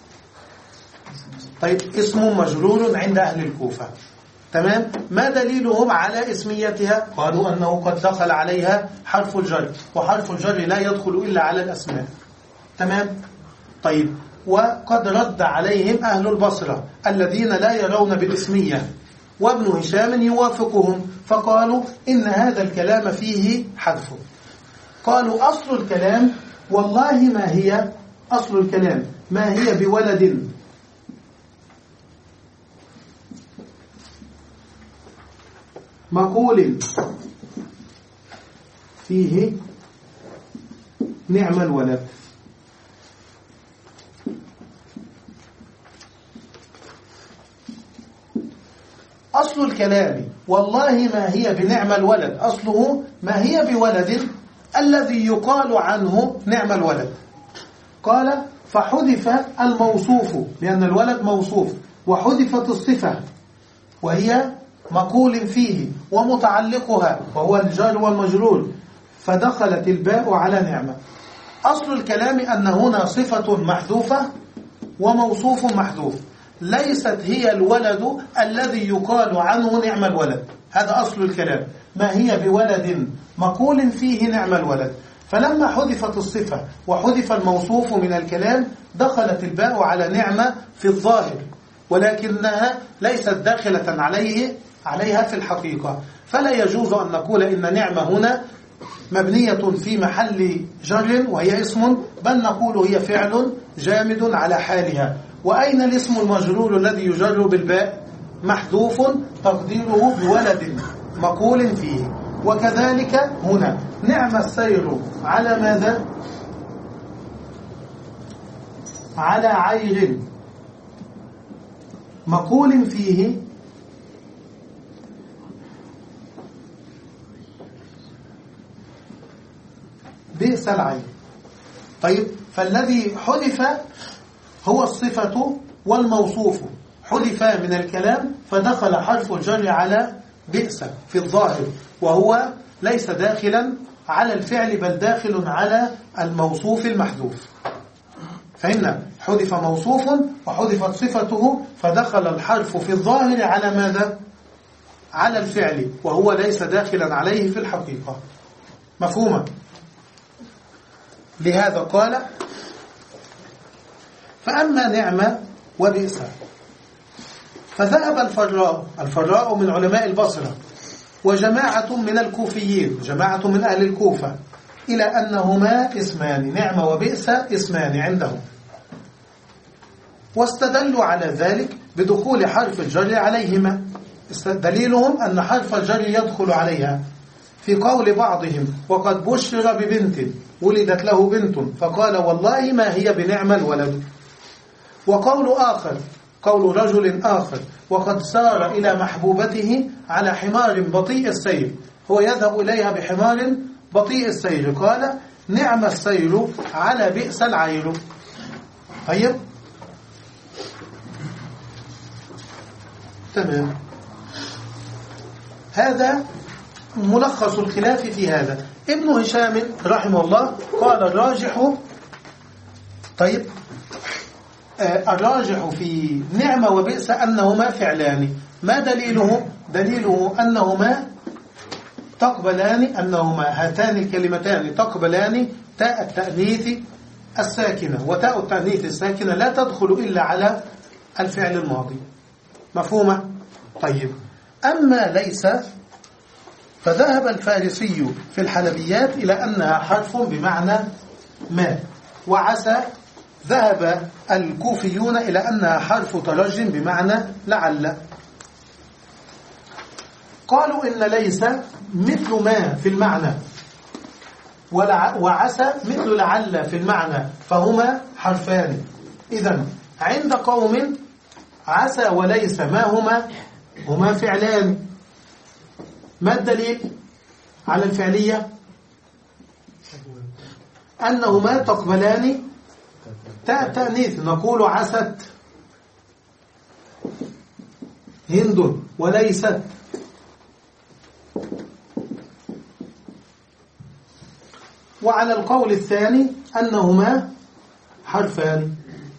طيب اسم مجرور عند أهل الكوفة. تمام. ما دليلهم على اسميتها؟ قالوا أنه قد دخل عليها حرف الجر، وحرف الجر لا يدخل إلا على الأسماء. تمام. طيب، وقد رد عليهم أهل البصرة الذين لا يرون بالاسمية، وابن هشام يوافقهم، فقالوا إن هذا الكلام فيه حذف. قالوا أصل الكلام والله ما هي أصل الكلام ما هي بولد مقول فيه نعم الولد. أصل الكلام والله ما هي بنعم الولد، أصله ما هي بولد الذي يقال عنه نعم الولد. قال فحذف الموصوف، لأن الولد موصوف، وحذفت الصفة وهي مقول فيه ومتعلقها وهو الجار والمجرور، فدخلت الباء على نعمة. أصل الكلام أن هنا صفة محذوفة وموصوف محذوف، ليست هي الولد الذي يقال عنه نعم الولد، هذا أصل الكلام، ما هي بولد مقول فيه نعم الولد. فلما حذفت الصفة وحذف الموصوف من الكلام دخلت الباء على نعمة في الظاهر، ولكنها ليست داخلة عليه عليها في الحقيقة، فلا يجوز أن نقول إن نعمة هنا مبنية في محل جر وهي اسم، بل نقول هي فعل جامد على حالها. وأين الاسم المجرور الذي يجر بالباء؟ محذوف تقديره بولد مقول فيه. وكذلك هنا نعم السير على ماذا؟ على عير مقول فيه بئس العين. طيب، فالذي حذف هو الصفة والموصوف، حذف من الكلام فدخل حرف الجر على بئس في الظاهر، وهو ليس داخلا على الفعل بل داخل على الموصوف المحذوف. فهمنا؟ حذف موصوف وحذفت صفته فدخل الحرف في الظاهر على ماذا؟ على الفعل، وهو ليس داخلا عليه في الحقيقة. مفهومة؟ لهذا قال فأما نعمة وبئس. فذهب الفراء الفراء من علماء البصرة وجماعة من الكوفيين، جماعة من أهل الكوفة، إلى أنهما اسمان، نعمة وبئس اسمان عندهم، واستدلوا على ذلك بدخول حرف الجر عليهما. دليلهم أن حرف الجر يدخل عليها في قول بعضهم وقد بشر ببنت ولدت له بنت فقال والله ما هي بنعم الولد. وقول آخر قول رجل آخر وقد سار إلى محبوبته على حمار بطيء السير، هو يذهب إليها بحمار بطيء السير، قال نعم السير على بئس العير. طيب تمام. هذا ملخص الخلاف في هذا. ابن هشام رحمه الله قال الراجح، طيب آه الراجح في نعمة وبئس أنهما فعلان. ما دليله؟ دليله أنهما تقبلان، أنهما هاتان الكلمتان تقبلان تاء التأنيث الساكنة، وتاء التأنيث الساكنة لا تدخل إلا على الفعل الماضي. مفهومة؟ طيب أما ليس فذهب الفارسي في الحلبيات إلى أنها حرف بمعنى ما، وعسى ذهب الكوفيون إلى أنها حرف ترج بمعنى لعل. قالوا إن ليس مثل ما في المعنى وعسى مثل لعل في المعنى، فهما حرفان. إذن عند قوم عسى وليس ما هما؟ هما فعلان. ما الدليل على الفعلية؟ أنهما تقبلان تاء التأنيث، نقول عست هند وليست. وعلى القول الثاني أنهما حرفان،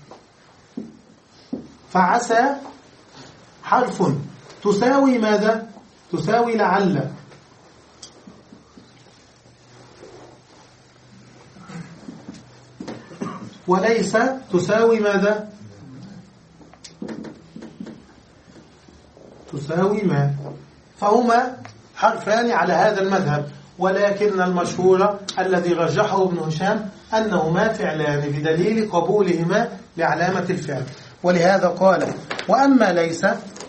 فعسى حرف تساوي ماذا؟ تساوي لعل، وليس تساوي ماذا؟ تساوي ما. فهما حرفان على هذا المذهب، ولكن المشهور الذي رجحه ابن هشام أنهما فعلان بدليل قبولهما لعلامة الفعل. ولهذا قال وأما ليس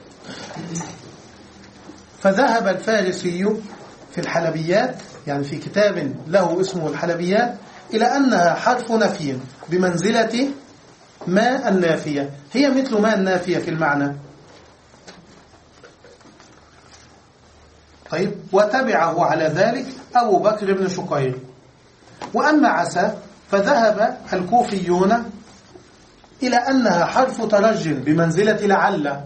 فذهب الفارسي في الحلبيات، يعني في كتاب له اسمه الحلبيات، إلى أنها حرف نفي بمنزلة ما النافية، هي مثل ما النافية في المعنى. طيب وتبعه على ذلك أبو بكر بن شقير. وأما عسى فذهب الكوفيون إلى أنها حرف ترج بمنزلة لعل،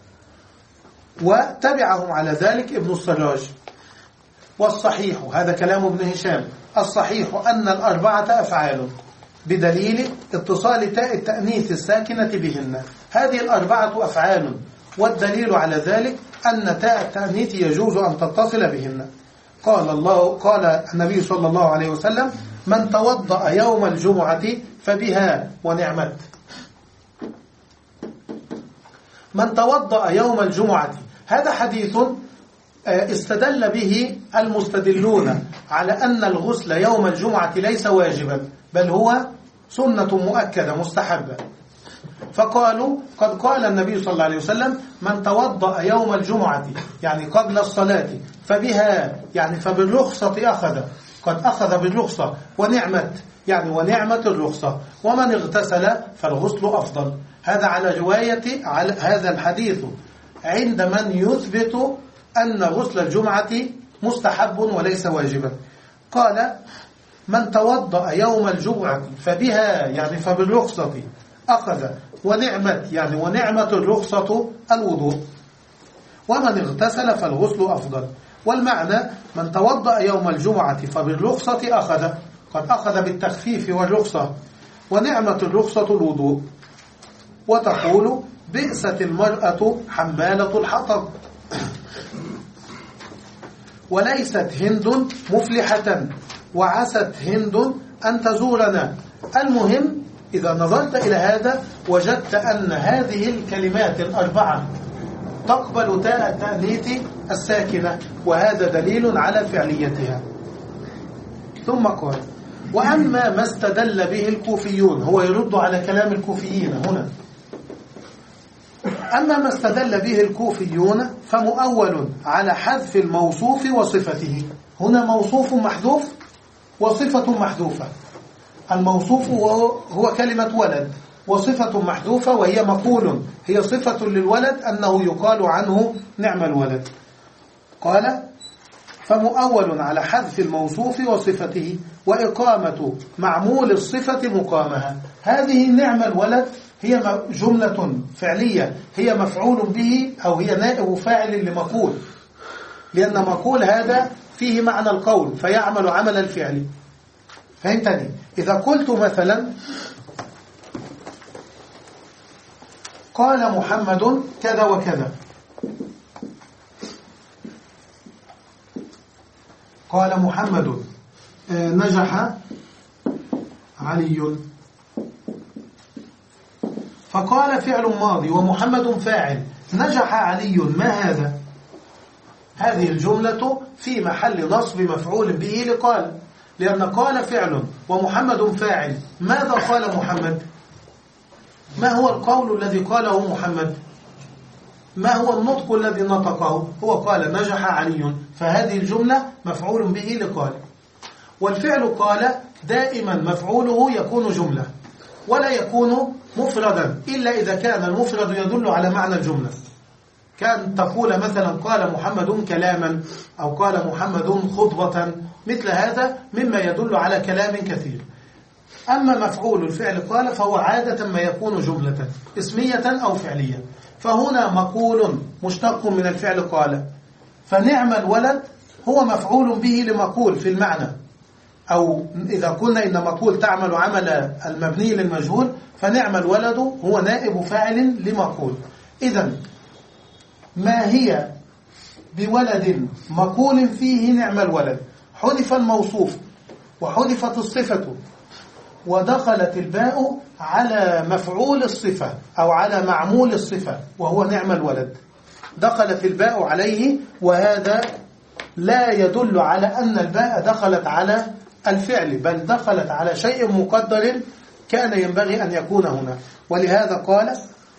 وتبعهم على ذلك ابن السراج. والصحيح، هذا كلام ابن هشام، الصحيح أن الأربعة أفعال بدليل اتصال تاء التأنيث الساكنة بهن. هذه الأربعة أفعال، والدليل على ذلك أن تاء التأنيث يجوز أن تتصل بهن. قال الله قال النبي صلى الله عليه وسلم من توضأ يوم الجمعة فبها ونعمت. من توضأ يوم الجمعة، هذا حديث استدل به المستدلون على أن الغسل يوم الجمعة ليس واجبا، بل هو سنة مؤكدة مستحبة. فقالوا قد قال النبي صلى الله عليه وسلم من توضأ يوم الجمعة، يعني قبل الصلاة، فبها يعني فبالرخصة أخذ، قد أخذ بالرخصة، ونعمت يعني ونعمة الرخصة، ومن اغتسل فالغسل أفضل. هذا على رواية على هذا الحديث عند من يثبت أن غسل الجمعة مستحب وليس واجبا. قال من توضأ يوم الجمعة فبها يعني فبالرخصة أخذ، ونعمت يعني ونعمة الرخصة الوضوء، ومن اغتسل فالغسل أفضل. والمعنى من توضأ يوم الجمعة فبالرخصة أخذ، قد أخذ بالتخفيف والرخصة، ونعمة الرخصة الوضوء. وتقول بئست المرأة حمالة الحطب، وليست هند مفلحة، وعست هند أن تزورنا. المهم إذا نظرت إلى هذا وجدت أن هذه الكلمات الأربعة تقبل تاء التأنيث الساكنة، وهذا دليل على فعليتها. ثم قال وأما ما استدل به الكوفيون، هو يرد على كلام الكوفيين هنا، أما ما استدل به الكوفيون فمؤول على حذف الموصوف وصفته. هنا موصوف محذوف وصفة محذوفة. الموصوف هو كلمة ولد، وصفة محذوفة وهي مقول، هي صفة للولد أنه يقال عنه نعم الولد. قال فمؤول على حذف الموصوف وصفته وإقامة معمول الصفة مقامها. هذه نعم الولد هي جملة فعلية، هي مفعول به أو هي نائب فاعل لمقول، لأن مقول هذا فيه معنى القول فيعمل عمل الفعل. فهمتني؟ إذا قلت مثلا قال محمد كذا وكذا، قال محمد نجح علي، فقال فعل ماضي ومحمد فاعل، نجح علي ما هذا؟ هذه الجملة في محل نصب مفعول به لقال، لأن قال فعل ومحمد فاعل. ماذا قال محمد؟ ما هو القول الذي قاله محمد؟ ما هو النطق الذي نطقه؟ هو قال نجح علي، فهذه الجملة مفعول به لقال. والفعل قال دائما مفعوله يكون جملة ولا يكون مفردا إلا إذا كان المفرد يدل على معنى الجملة، كان تقول مثلا قال محمد كلاما أو قال محمد خطبة، مثل هذا مما يدل على كلام كثير. أما مفعول الفعل قال فهو عادة ما يكون جملة اسمية أو فعلية. فهنا مقول مشتق من الفعل قال، فنعم الولد هو مفعول به لمقول في المعنى، أو إذا قلنا إن مقول تعمل عمل المبني للمجهول، فنعم الولد هو نائب فاعل لمقول. إذن ما هي بولد مقول فيه نعم الولد؟ حذف الموصوف وحذفت الصفة ودخلت الباء على مفعول الصفة أو على معمول الصفة وهو نعم الولد، دخلت الباء عليه، وهذا لا يدل على أن الباء دخلت على الفعل، بل دخلت على شيء مقدر كان ينبغي أن يكون هنا. ولهذا قال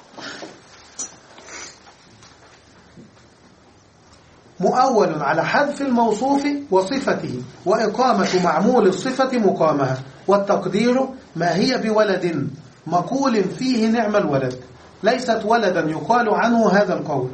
مؤول على حذف الموصوف وصفته وإقامة معمول الصفة مقامها. والتقدير ما هي بولد مقول فيه نعم الولد، ليست ولدا يقال عنه هذا القول.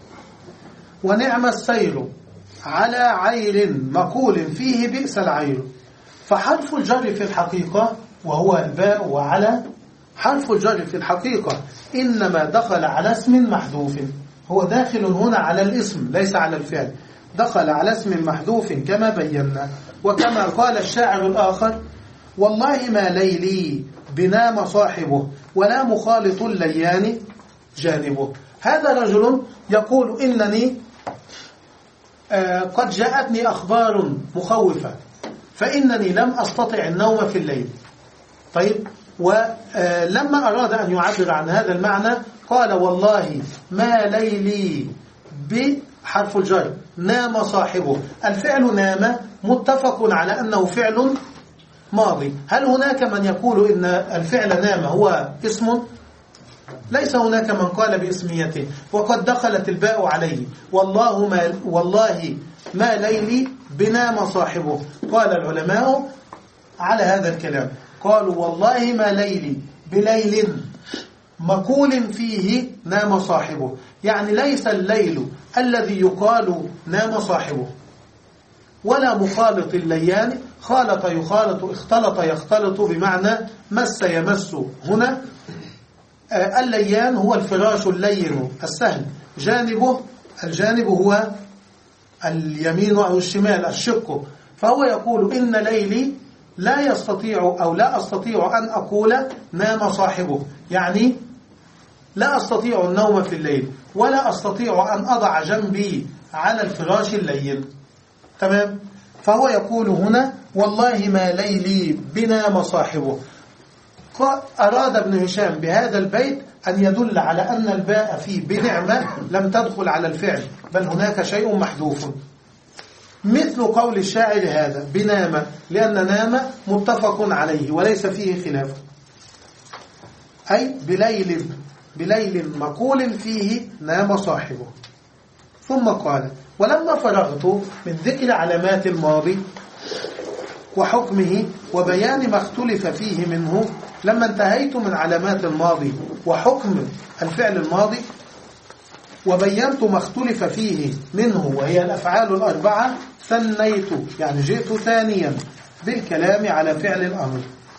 ونعم السير على عير مقول فيه بئس العير. فحرف الجر في الحقيقة وهو الباء وعلى، حرف الجر في الحقيقة إنما دخل على اسم محذوف، هو داخل هنا على الاسم ليس على الفعل، دخل على اسم محذوف كما بينا. وكما قال الشاعر الآخر والله ما ليلي بنام صاحبه ولا مخالط الليان جانبه. هذا رجل يقول إنني آه قد جاءتني أخبار مخوفة فإنني لم أستطع النوم في الليل. طيب، ولما أراد أن يعبر عن هذا المعنى قال والله ما ليلي بحرف الجر نام صاحبه. الفعل نام متفق على أنه فعل ماضي. هل هناك من يقول إن الفعل نام هو اسم؟ ليس هناك من قال باسميته، وقد دخلت الباء عليه. والله ما, والله ما ليلي بنام صاحبه. قال العلماء على هذا الكلام، قالوا والله ما ليلي بليل مقول فيه نام صاحبه، يعني ليس الليل الذي يقال نام صاحبه، ولا مخالط الليان. خالط يخالط، اختلط يختلط بمعنى مس يمس. هنا الليان هو الفراش اللين السهل، جانبه الجانب هو اليمين أو الشمال الشق. فهو يقول إن ليلي لا يستطيع أو لا أستطيع أن أقول نام صاحبه، يعني لا أستطيع النوم في الليل ولا أستطيع أن أضع جنبي على الفراش اللين. تمام؟ فهو يقول هنا والله ما ليلي بنام صاحبه. أراد ابن هشام بهذا البيت أن يدل على أن الباء في بنعمة لم تدخل على الفعل، بل هناك شيء محذوف، مثل قول الشاعر هذا بنام، لأن نام متفق عليه وليس فيه خلاف، أي بليل بليل مقول فيه نام صاحبه. ثم قال ولما فرغت من ذكر علامات الماضي وحكمه وبيان ما اختلف فيه منه لما انتهيت من علامات الماضي وحكم الفعل الماضي وبينت ما اختلف فيه منه وهي الأفعال الأربعة، ثنيت يعني جئت ثانيا بالكلام على فعل الأمر.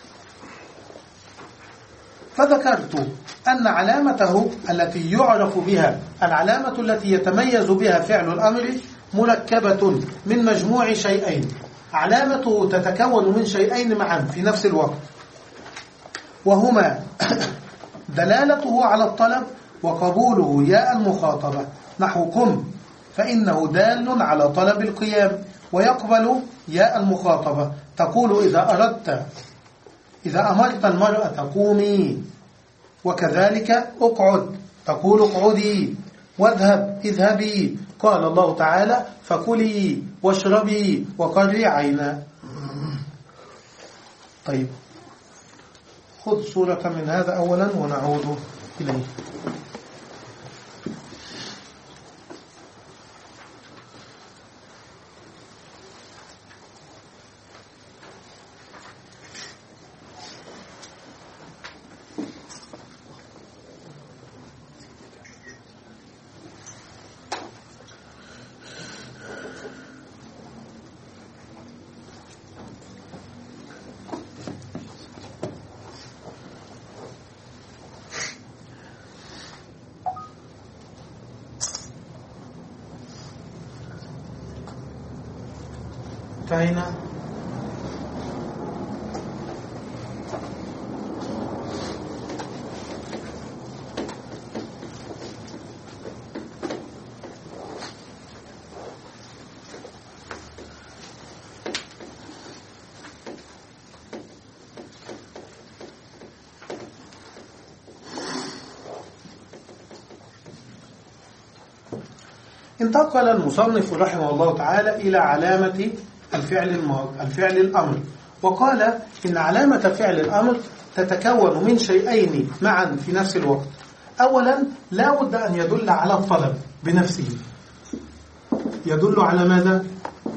فذكرت أن علامته التي يعرف بها، العلامة التي يتميز بها فعل الأمر مركبة من مجموع شيئين، علامته تتكون من شيئين معا في نفس الوقت، وهما دلالته على الطلب وقبوله ياء المخاطبة، نحو قم فإنه دال على طلب القيام، ويقبل ياء المخاطبة، تقول إذا أردت إذا أمرت المرأة قومي، وكذلك اقعد تقول اقعدي، واذهب اذهبي، قال الله تعالى فكلي واشربي وقري عينا. طيب خذ صورة من هذا أولا ونعود إليه. انتهينا. انتقل المصنف رحمه الله تعالى إلى علامة الفعل الماضي الفعل الأمر، وقال إن علامة فعل الأمر تتكون من شيئين معا في نفس الوقت. أولا لا بد أن يدل على الطلب بنفسه، يدل على ماذا؟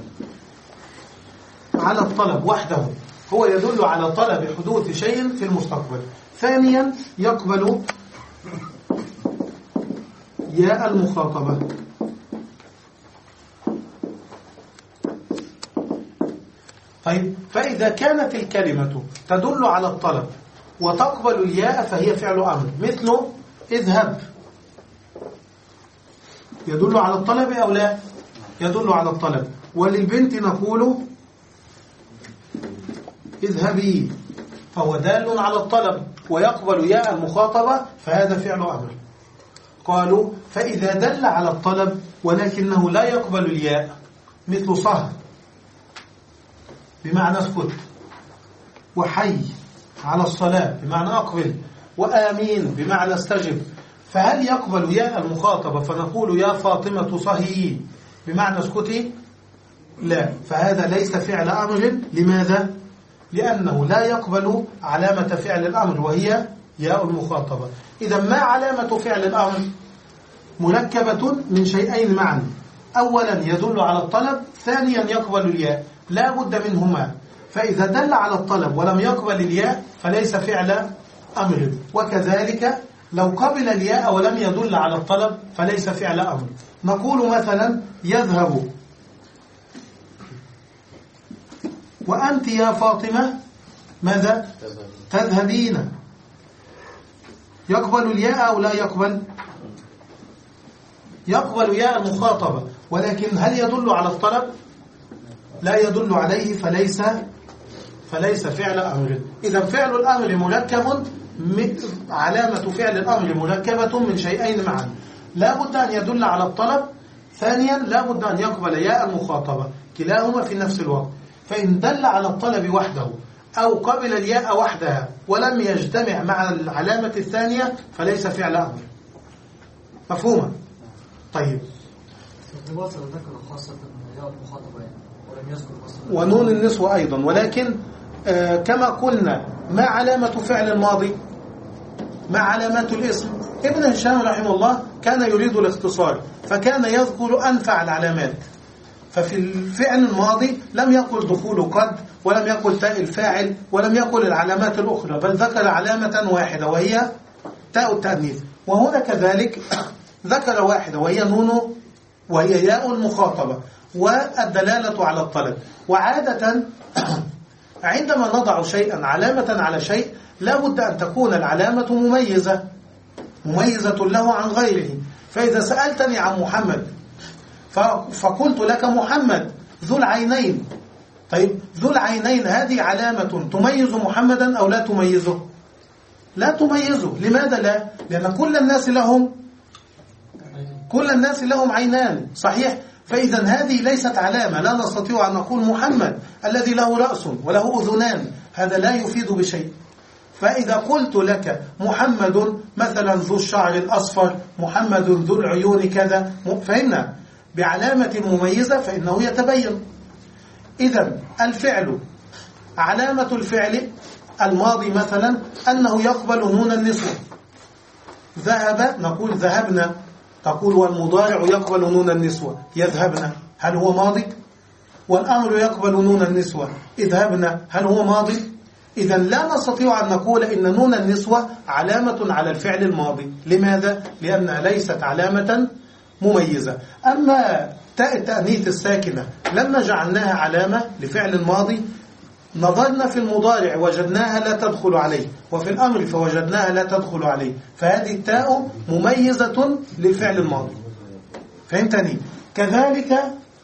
على الطلب وحده، هو يدل على طلب حدوث شيء في المستقبل. ثانيا يقبل ياء المخاطبة. طيب فإذا كانت الكلمة تدل على الطلب وتقبل الياء فهي فعل أمر، مثل اذهب، يدل على الطلب أو لا؟ يدل على الطلب. وللبنت نقول اذهبي، فهو دال على الطلب ويقبل ياء المخاطبة، فهذا فعل أمر. قالوا فإذا دل على الطلب ولكنه لا يقبل الياء، مثل صه بمعنى اسكت، وحي على الصلاة بمعنى أقبل، وآمين بمعنى استجب، فهل يقبل ياء المخاطبة فنقول يا فاطمة صهي بمعنى اسكتي؟ لا، فهذا ليس فعل أمر. لماذا؟ لأنه لا يقبل علامة فعل الأمر وهي ياء المخاطبة. إذا ما علامة فعل الأمر؟ مركبة من شيئين معا، أولا يدل على الطلب، ثانيا يقبل الياء، لا بد منهما. فإذا دل على الطلب ولم يقبل الياء فليس فعل أمر، وكذلك لو قبل الياء ولم يدل على الطلب فليس فعل أمر. نقول مثلا يذهب، وأنت يا فاطمة ماذا؟ تذهبين، يقبل الياء أو لا يقبل؟ يقبل ياء المخاطبة، ولكن هل يدل على الطلب؟ لا يدل عليه، فليس فليس فعل أمر. إذا فعل الأمر مركب، علامة فعل الأمر مركبة من شيئين معا، لا بد أن يدل على الطلب، ثانيا لا بد أن يقبل ياء المخاطبة، كلاهما في نفس الوقت. فإن دل على الطلب وحده أو قبل الياء وحدها ولم يجتمع مع العلامة الثانية فليس فعل أمر. مفهومة؟ طيب. ونون النسوة أيضا، ولكن آه كما قلنا ما علامة فعل الماضي؟ ما علامات الاسم؟ ابن هشام رحمه الله كان يريد الاختصار، فكان يذكر أنفع العلامات، ففي الفعل الماضي لم يقل دخول قد ولم يقل تاء الفاعل ولم يقل العلامات الأخرى، بل ذكر علامة واحدة وهي تاء التأنيث. وهنا كذلك ذكر واحدة وهي نون وهي ياء المخاطبة والدلالة على الطلب. وعادة عندما نضع شيئا علامة على شيء لا بد أن تكون العلامة مميزة مميزة له عن غيره. فإذا سألتني عن محمد فقلت لك محمد ذو العينين، طيب ذو العينين هذه علامة تميز محمدا أو لا تميزه؟ لا تميزه. لماذا لا؟ لأن كل الناس لهم كل الناس لهم عينان، صحيح؟ فإذا هذه ليست علامة، لا نستطيع أن نقول محمد الذي له رأس وله أذنان، هذا لا يفيد بشيء. فإذا قلت لك محمد مثلا ذو الشعر الأصفر، محمد ذو العيون كذا، فهمنا بعلامة مميزة فإنه يتبين. إذن الفعل علامة الفعل الماضي مثلا أنه يقبل نون النسوة. ذهب نقول ذهبنا، تقول والمضارع يقبل نون النسوة يذهبنا، هل هو ماضي؟ والأمر يقبل نون النسوة اذهبنا، هل هو ماضي؟ إذن لا نستطيع أن نقول إن نون النسوة علامة على الفعل الماضي. لماذا؟ لأنها ليست علامة مميزة. أما تاء التأنيث الساكنة لما جعلناها علامة لفعل الماضي نظرنا في المضارع وجدناها لا تدخل عليه، وفي الأمر فوجدناها لا تدخل عليه، فهذه التاء مميزة للفعل الماضي. فهمتني؟ كذلك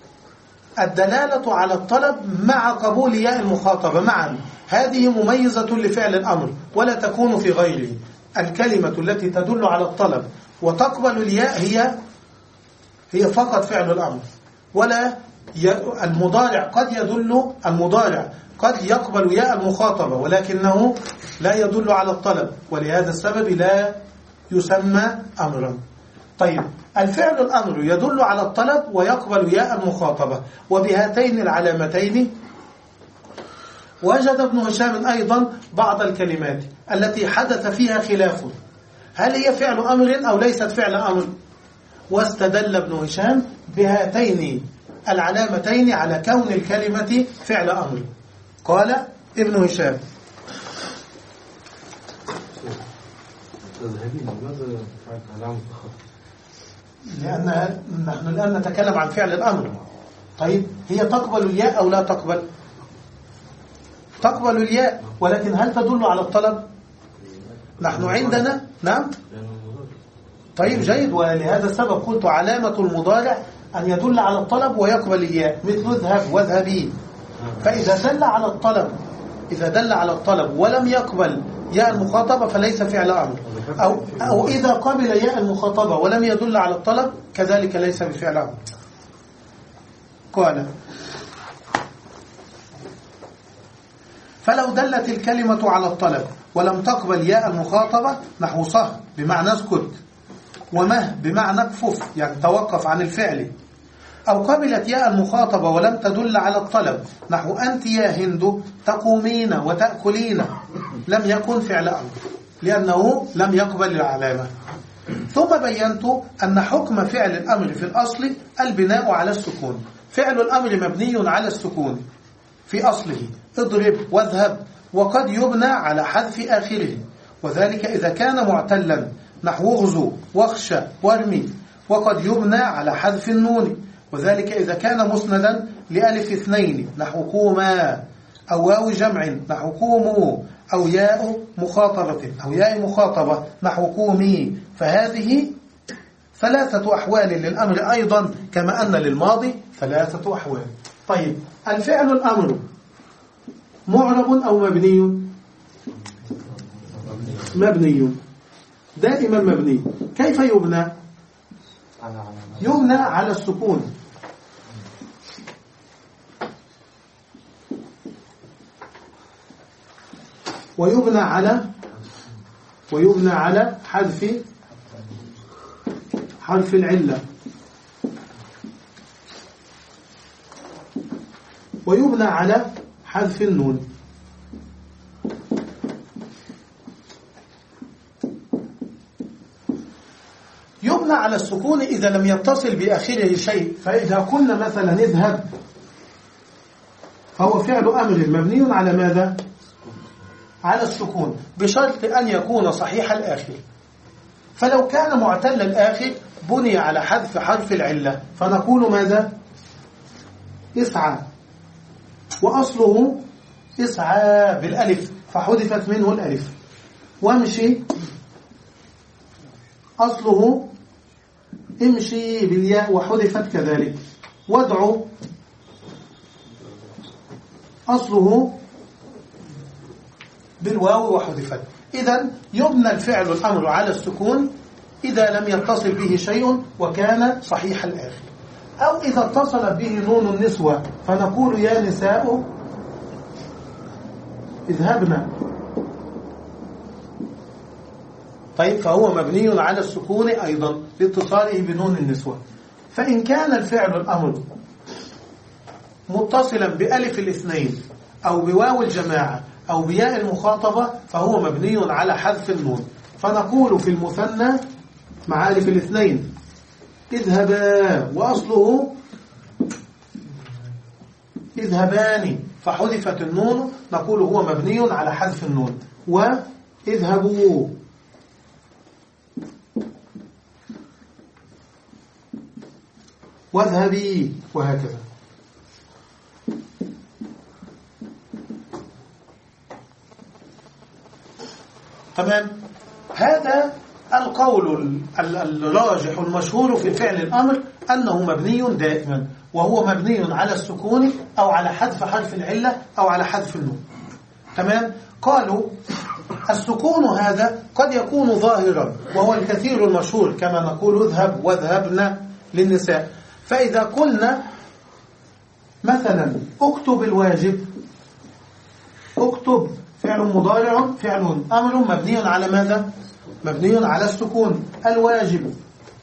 الدلالة على الطلب مع قبول ياء المخاطبة معا، هذه مميزة لفعل الأمر ولا تكون في غيره. الكلمة التي تدل على الطلب وتقبل الياء هي هي فقط فعل الأمر، ولا المضارع قد يدل المضارع قد يقبل ياء المخاطبة ولكنه لا يدل على الطلب، ولهذا السبب لا يسمى أمرا. طيب الفعل الأمر يدل على الطلب ويقبل ياء المخاطبة، وبهاتين العلامتين وجد ابن هشام أيضا بعض الكلمات التي حدث فيها خلاف، هل هي فعل أمر أو ليست فعل أمر؟ واستدل ابن هشام بهاتين العلامتين على كون الكلمة فعل أمر. قال ابن هشام لأن نحن الآن نتكلم عن فعل الأمر. طيب هي تقبل الياء أو لا تقبل؟ تقبل الياء، ولكن هل تدل على الطلب؟ نحن عندنا نعم. طيب جيد، ولهذا السبب قلت علامة المضارع أن يدل على الطلب ويقبل الياء، مثل اذهب واذهبي. فإذا دل على الطلب إذا دل على الطلب ولم يقبل ياء المخاطبة فليس فعل أمر، أو, أو إذا قبل ياء المخاطبة ولم يدل على الطلب كذلك ليس بفعل أمر. قال فلو دلت الكلمة على الطلب ولم تقبل ياء المخاطبة نحو صه بمعنى اسكت، ومه بمعنى اكفف يعني توقف عن الفعل، أو قبلت ياء المخاطبة ولم تدل على الطلب نحو أنت يا هند تقومين وتأكلين، لم يكن فعل أمر لأنه لم يقبل العلامة. ثم بينت أن حكم فعل الأمر في الأصل البناء على السكون. فعل الأمر مبني على السكون في أصله، اضرب واذهب، وقد يبنى على حذف آخره، وذلك إذا كان معتلا نحو اغزو واخشى وارمي، وقد يبنى على حذف النون، وذلك إذا كان مسندا لألف اثنين نحو قوما، أو واو جمع نحو قوموا، أو ياء مخاطبة أو ياء مخاطبة نحو قومي. فهذه ثلاثة أحوال للأمر أيضا كما أن للماضي ثلاثة أحوال. طيب الفعل الأمر معرب أو مبني؟ مبني، دائما مبني. كيف يبنى؟ يبنى على السكون، ويبنى على ويبنى على حذف حرف العلة، ويبنى على حذف النون. يبنى يبنى على السكون إذا لم يتصل بآخره شيء. فإذا قلنا مثلا اذهب فهو فعل أمر مبني على ماذا؟ على السكون، بشرط أن يكون صحيح الآخر. فلو كان معتل الآخر بني على حذف حرف العلة، فنقول ماذا؟ اسعى، وأصله اسعى بالألف فحذفت منه الألف. وامشي أصله امشي بالياء وحذفت كذلك. وادعو أصله بالواو وحذفت. إذن يبنى الفعل الأمر على السكون إذا لم يتصل به شيء وكان صحيح الآخر، أو إذا اتصل به نون النسوة فنقول يا نساء اذهبنا. طيب فهو مبني على السكون أيضا لاتصاله بنون النسوة. فإن كان الفعل الأمر متصلا بألف الاثنين أو بواو الجماعة أو بياء المخاطبة فهو مبني على حذف النون. فنقول في المثنى مع ألف الاثنين اذهبا، وأصله اذهبان فحذفت النون، نقول هو مبني على حذف النون. واذهبوا واذهبي وهكذا. تمام. هذا القول الراجح المشهور في فعل الأمر أنه مبني دائما، وهو مبني على السكون أو على حذف حرف العلة أو على حذف النون. تمام. قالوا السكون هذا قد يكون ظاهرا، وهو الكثير المشهور كما نقول اذهب واذهبنا للنساء. فإذا قلنا مثلا اكتب الواجب، اكتب فعل مضارع فعل أمر مبني على ماذا؟ مبني على السكون. الواجب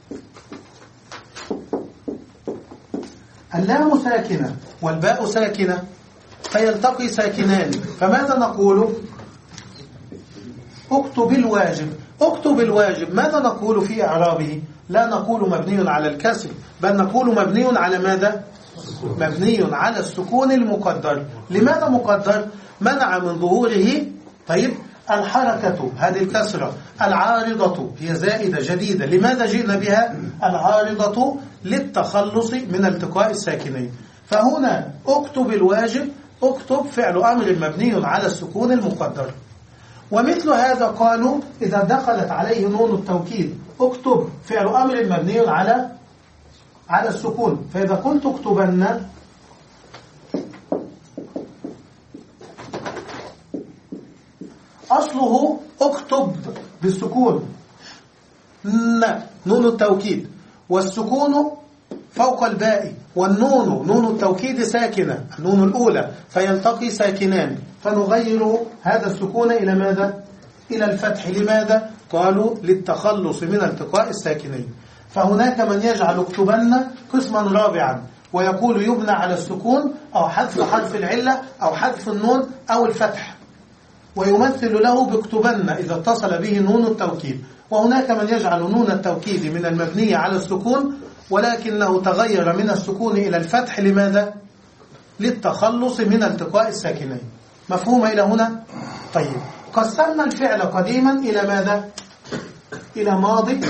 اللام ساكنة والباء ساكنة فيلتقي ساكنان، فماذا نقول؟ اكتب الواجب. اكتب الواجب ماذا نقول في إعرابه؟ لا نقول مبني على الكسر، بل نقول مبني على ماذا؟ مبني على السكون المقدر. لماذا مقدر؟ منع من ظهوره طيب الحركة، هذه الكسرة. العارضة هي زائدة جديدة. لماذا جئنا بها؟ العارضة للتخلص من التقاء الساكنين. فهنا اكتب الواجب، اكتب فعل أمر مبني على السكون المقدر. ومثل هذا قالوا إذا دخلت عليه نون التوكيد اكتب فعل أمر مبني على على السكون. فإذا قلت اكتبن أصله اكتب بالسكون ن نون التوكيد، والسكون فوق الباء، والنون نون التوكيد ساكنة النون الأولى فيلتقي ساكنان، فنغير هذا السكون إلى ماذا؟ إلى الفتح. لماذا؟ قالوا للتخلص من التقاء الساكنين. فهناك من يجعل اكتبن قسما رابعا ويقول يبنى على السكون أو حذف حرف العلة أو حذف النون أو الفتح، ويمثل له باكتبن إذا اتصل به نون التوكيد. وهناك من يجعل نون التوكيد من المبنية على السكون ولكنه تغير من السكون إلى الفتح. لماذا؟ للتخلص من التقاء الساكنين. مفهوم إلى هنا؟ طيب قسمنا الفعل قديما إلى ماذا؟ إلى ماضي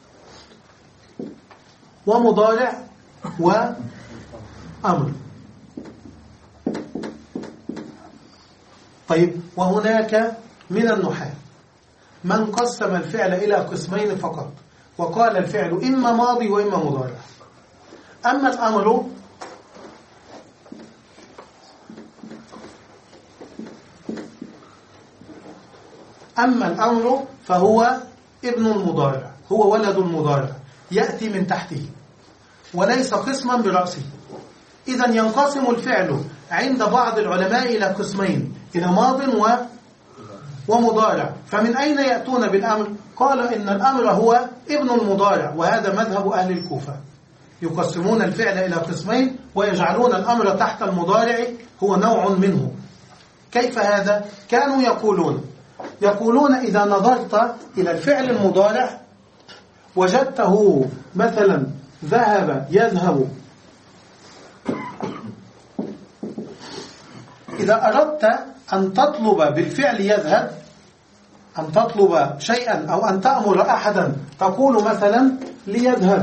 ومضارع وأمر. طيب وهناك من النحاة من قسم الفعل إلى قسمين فقط، وقال الفعل إما ماضي وإما مضارع. أما الأمر أما الأمر فهو ابن المضارع، هو ولد المضارع يأتي من تحته وليس قسما برأسه. إذن ينقسم الفعل عند بعض العلماء إلى قسمين، إلى ماض ومضارع. فمن أين يأتون بالأمر؟ قال إن الأمر هو ابن المضارع، وهذا مذهب أهل الكوفة، يقسمون الفعل إلى قسمين ويجعلون الأمر تحت المضارع هو نوع منه. كيف هذا؟ كانوا يقولون يقولون إذا نظرت إلى الفعل المضارع وجدته مثلا ذهب يذهب، إذا أردت أن تطلب بالفعل يذهب، أن تطلب شيئا أو أن تأمر أحدا تقول مثلا ليذهب،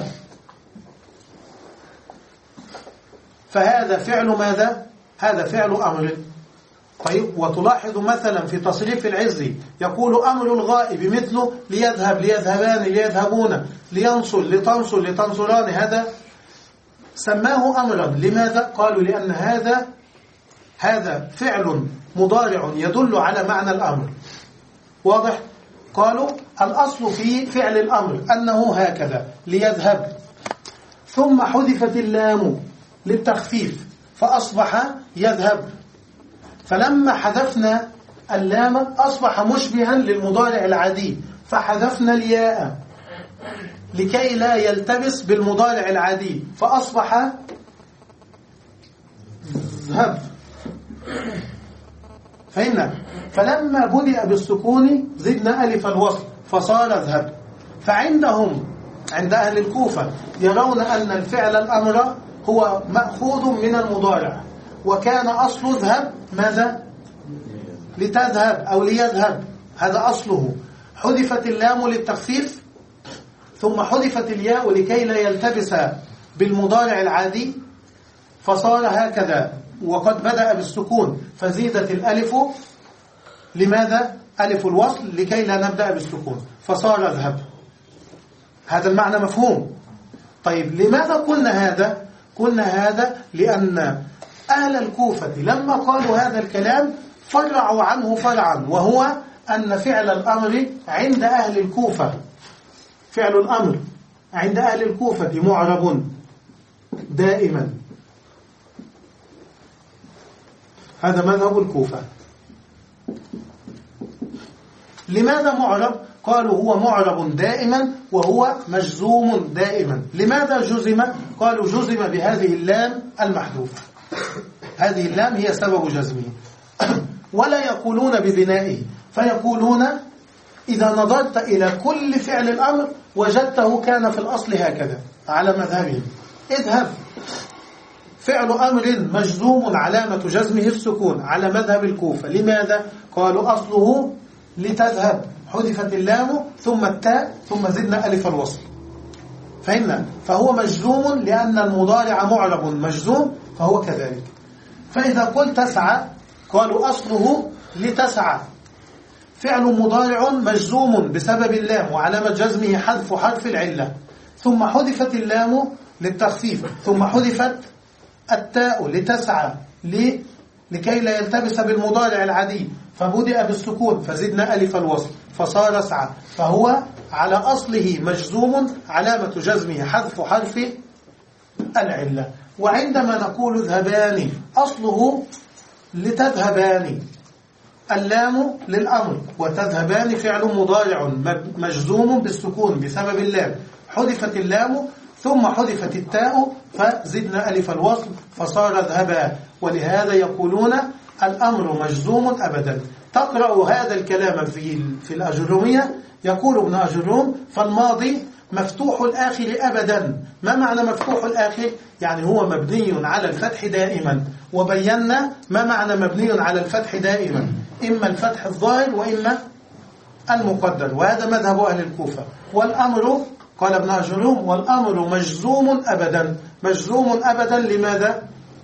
فهذا فعل ماذا؟ هذا فعل أمر. طيب، وتلاحظ مثلا في تصريف العز يقول أمر الغائب مثله ليذهب، ليذهبان، ليذهبون، لينصر، لتنصر، لتنصران، هذا سماه أمرا. لماذا؟ قالوا لأن هذا هذا فعل مضارع يدل على معنى الأمر. واضح؟ قالوا الأصل في فعل الأمر أنه هكذا ليذهب، ثم حذفت اللام للتخفيف فأصبح يذهب، فلما حذفنا اللام أصبح مشبها للمضارع العادي، فحذفنا الياء لكي لا يلتبس بالمضارع العادي فأصبح ذهب. فهمنا؟ فلما بدأ بالسكون زدنا ألف الوصل فصار ذهب. فعندهم عند أهل الكوفة يرون أن الفعل الأمر هو مأخوذ من المضارع، وكان أصل ذهب ماذا؟ لتذهب أو ليذهب، هذا أصله. حذفت اللام للتخفيف ثم حذفت الياء لكي لا يلتبس بالمضارع العادي فصار هكذا، وقد بدأ بالسكون فزيدت الألف. لماذا؟ ألف الوصل لكي لا نبدأ بالسكون فصار ذهب. هذا المعنى مفهوم. طيب، لماذا قلنا هذا؟ قلنا هذا لأن أهل الكوفة لما قالوا هذا الكلام فرعوا عنه فرعا، وهو أن فعل الأمر عند أهل الكوفة فعل الأمر عند أهل الكوفة معرب دائما. هذا مذهب الكوفة. لماذا معرب؟ قالوا هو معرب دائما وهو مجزوم دائما. لماذا جزم؟ قالوا جزم بهذه اللام المحذوف، هذه اللام هي سبب جزمه. ولا يقولون ببنائه، فيقولون إذا نظرت إلى كل فعل الأمر وجدته كان في الأصل هكذا على مذهبهم. اذهب فعل أمر مجزوم علامة جزمه السكون على مذهب الكوفة. لماذا؟ قالوا أصله لتذهب، حذفت اللام ثم التاء ثم زدنا ألف الوصل. فهمنا؟ فهو مجزوم لأن المضارع معرب مجزوم فهو كذلك. فإذا قلت تسعى قالوا أصله لتسعى، فعل مضارع مجزوم بسبب اللام وعلامة جزمه حذف حرف العلة، ثم حذفت اللام للتخفيف ثم حذفت التاء لتسعى لكي لا يلتبس بالمضارع العادي، فبدأ بالسكون فزدنا ألف الوصل فصار سعى، فهو على أصله مجزوم علامة جزمه حذف حرف العلة. وعندما نقول اذهبان أصله لتذهبان، اللام للأمر، وتذهبان فعل مضارع مجزوم بالسكون بسبب اللام، حذفت اللام ثم حذفت التاء فزدنا ألف الوصل فصار ذهبا. ولهذا يقولون الأمر مجزوم أبدا. تقرأ هذا الكلام في في الأجرومية، يقول ابن أجروم فالماضي مفتوح الآخر أبدا. ما معنى مفتوح الآخر؟ يعني هو مبني على الفتح دائما، وبينا ما معنى مبني على الفتح دائما، إما الفتح الظاهر وإما المقدر، وهذا مذهب أهل الكوفة. والأمر قال ابن أجروم والأمر مجزوم أبدا. مجزوم أبدا لماذا؟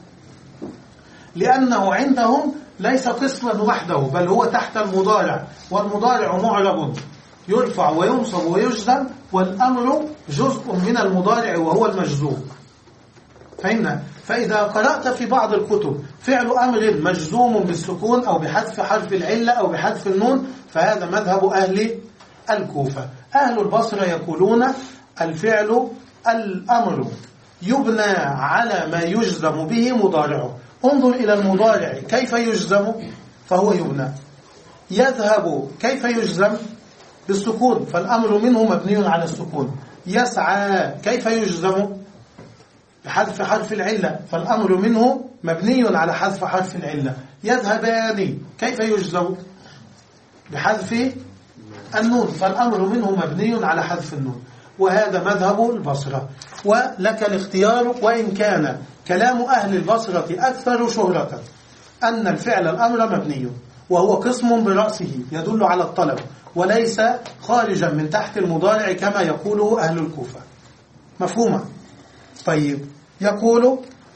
لأنه عندهم ليس قسما وحده، بل هو تحت المضارع، والمضارع معرب يرفع وينصب ويجزم، والأمر جزء من المضارع وهو المجزوم. فهمنا؟ فإذا قرأت في بعض الكتب فعل أمر مجزوم بالسكون أو بحذف حرف العلة أو بحذف النون، فهذا مذهب أهل الكوفة. أهل البصرة يقولون الفعل الأمر يبنى على ما يجزم به مضارعه. انظر إلى المضارع كيف يجزم فهو يبنى. يذهب كيف يجزم؟ بالسكون، فالأمر منه مبني على السكون. يسعى كيف يجزم؟ بحذف حرف العلة، فالأمر منه مبني على حذف حرف العلة. يذهبان كيف يجزم؟ بحذف النون، فالأمر منه مبني على حذف النون. وهذا مذهب البصرة. ولك الاختيار، وإن كان كلام أهل البصرة أكثر شهرة أن الفعل الأمر مبني، وهو قسم برأسه يدل على الطلب وليس خارجا من تحت المضارع كما يقوله أهل الكوفة. مفهومة؟ طيب، يقول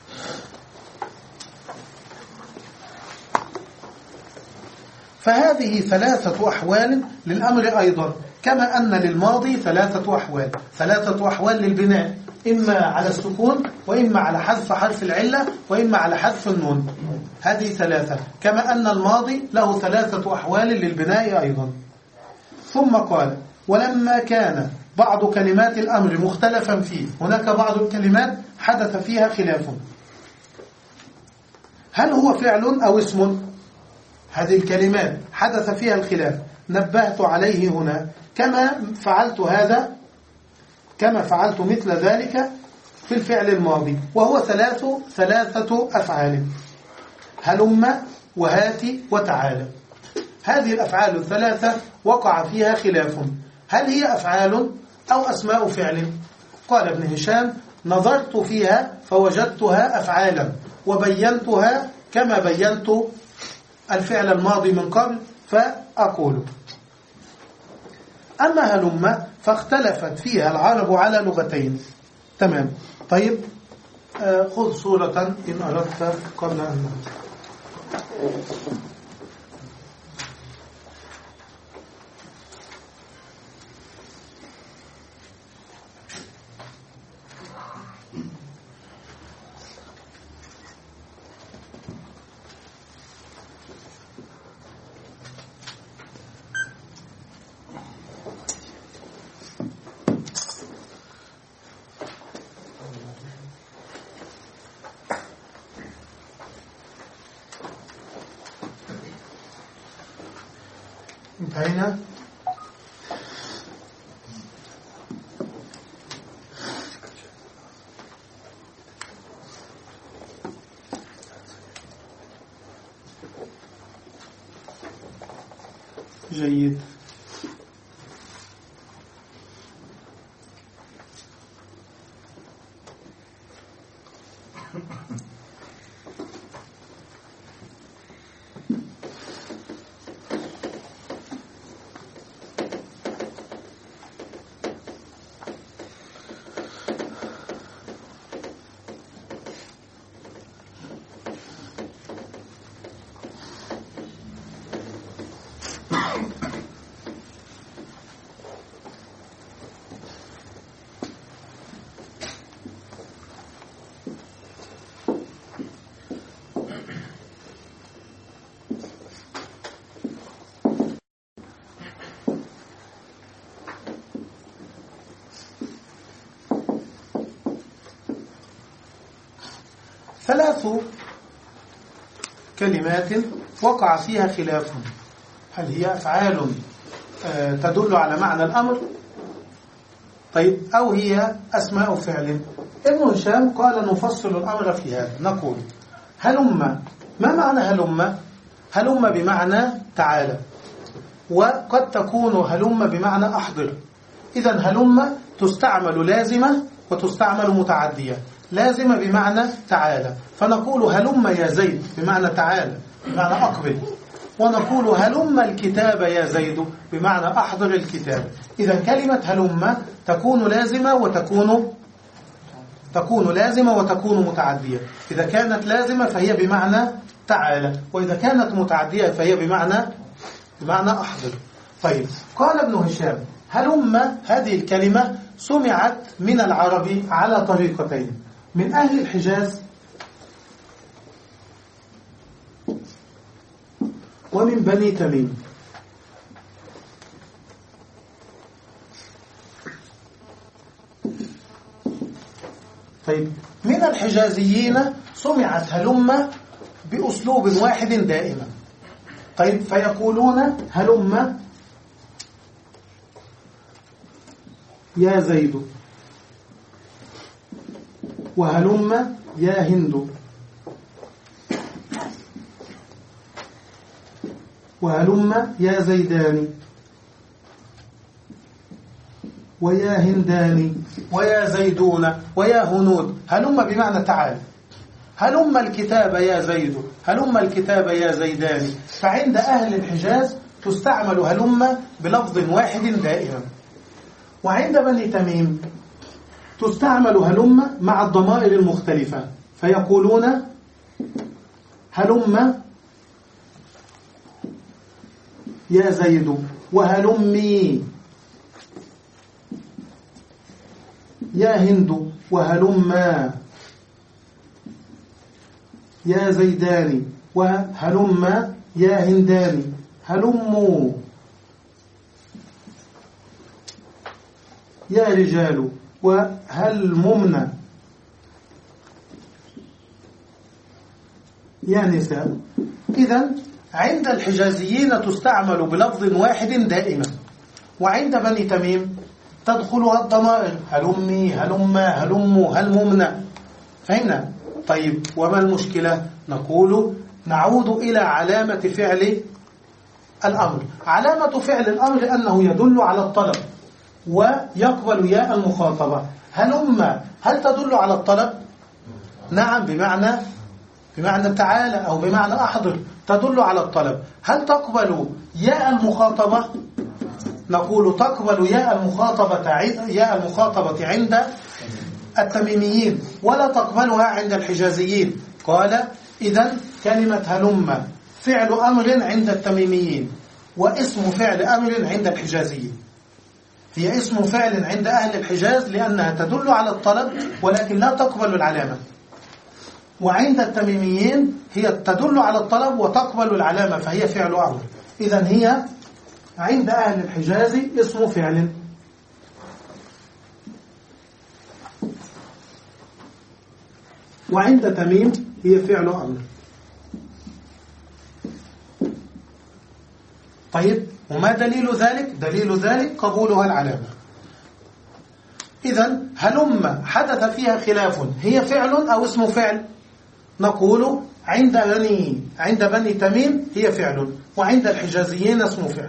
فهذه ثلاثة أحوال للأمر أيضا، كما أن للماضي ثلاثة أحوال. ثلاثة أحوال للبناء، إما على السكون، وإما على حذف حرف العلة، وإما على حذف النون. هذه ثلاثة، كما أن الماضي له ثلاثة أحوال للبناء أيضا. ثم قال ولما كان بعض كلمات الأمر مختلفا فيه، هناك بعض الكلمات حدث فيها خلاف، هل هو فعل أو اسم؟ هذه الكلمات حدث فيها الخلاف، نبهت عليه هنا، كما فعلت هذا كما فعلت مثل ذلك في الفعل الماضي، وهو ثلاث ثلاثة أفعال: هلم وهاتي وتعالى. هذه الأفعال الثلاثة وقع فيها خلاف، هل هي أفعال أو أسماء فعل؟ قال ابن هشام نظرت فيها فوجدتها أفعالا، وبينتها كما بينت الفعل الماضي من قبل، فأقول أما هلم فاختلفت فيها العرب على لغتين. تمام. طيب، آه خذ صورة إن أردت قبل أن نبدأ. انتهينا. جيد. ثلاث كلمات وقع فيها خلاف، هل هي أفعال تدل على معنى الأمر، طيب، أو هي أسماء فعل؟ ابن هشام قال نفصل الأمر في هذا، نقول هلم، ما معنى هلم؟ هلم بمعنى تعالى، وقد تكون هلم بمعنى أحضر. إذن هلم تستعمل لازمة وتستعمل متعدية. لازمة بمعنى تعالى، فنقول هلم يا زيد بمعنى تعالى، بمعنى أقبل، ونقول هلم الكتاب يا زيد بمعنى أحضر الكتاب. إذا كلمة هلم تكون لازمة وتكون تكون لازمة وتكون متعدية. إذا كانت لازمة فهي بمعنى تعالى، وإذا كانت متعدية فهي بمعنى بمعنى أحضر. طيب، قال ابن هشام هلم هذه الكلمة سمعت من العرب على طريقتين: من أهل الحجاز ومن بني تميم. طيب، من الحجازيين سمعت هلم بأسلوب واحد دائما. طيب، فيقولون هلم يا زيد، وهلم يا هند، وهلم يا زيدان. ويا هندان ويا زيدون ويا هنود. هلم بمعنى تعال، هلم الكتاب يا زيد، هلم الكتاب يا زيدان. فعند أهل الحجاز تستعمل هلم بلفظ واحد دائما. وعند بني تميم تستعمل هلم مع الضمائر المختلفة، فيقولون هلم يا زيد وهلمي يا هند وهلما يا زيدان وهلما يا هندان هلموا يا رجال وهلممنا يا نساء. إذن عند الحجازيين تستعمل بلفظ واحد دائما، وعند بني تميم تدخلها الضمائر هلمي هلما هلموا هلممنا. فهمنا؟ طيب، وما المشكلة؟ نقول نعود إلى علامة فعل الأمر. علامة فعل الأمر أنه يدل على الطلب ويقبل ياء المخاطبة. هلما هل تدل على الطلب؟ نعم، بمعنى بمعنى تعالى أو بمعنى أحضر، تدل على الطلب. هل تقبل ياء المخاطبة؟ نقول تقبل ياء المخاطبة ياء المخاطبة عند التميميين ولا تقبلها عند الحجازيين. قال إذن كلمة هلم فعل أمر عند التميميين واسم فعل أمر عند الحجازيين. هي اسم فعل عند أهل الحجاز لأنها تدل على الطلب ولكن لا تقبل العلامة، وعند التميميين هي تدل على الطلب وتقبل العلامة فهي فعل أمر. إذن هي عند أهل الحجاز اسم فعل، وعند تميم هي فعل أمر. طيب، وما دليل ذلك؟ دليل ذلك قبولها العلامة. إذن هلم حدث فيها خلاف، هي فعل أو اسم فعل؟ نقول عند بني عند بني تميم هي فعل، وعند الحجازيين اسم فعل.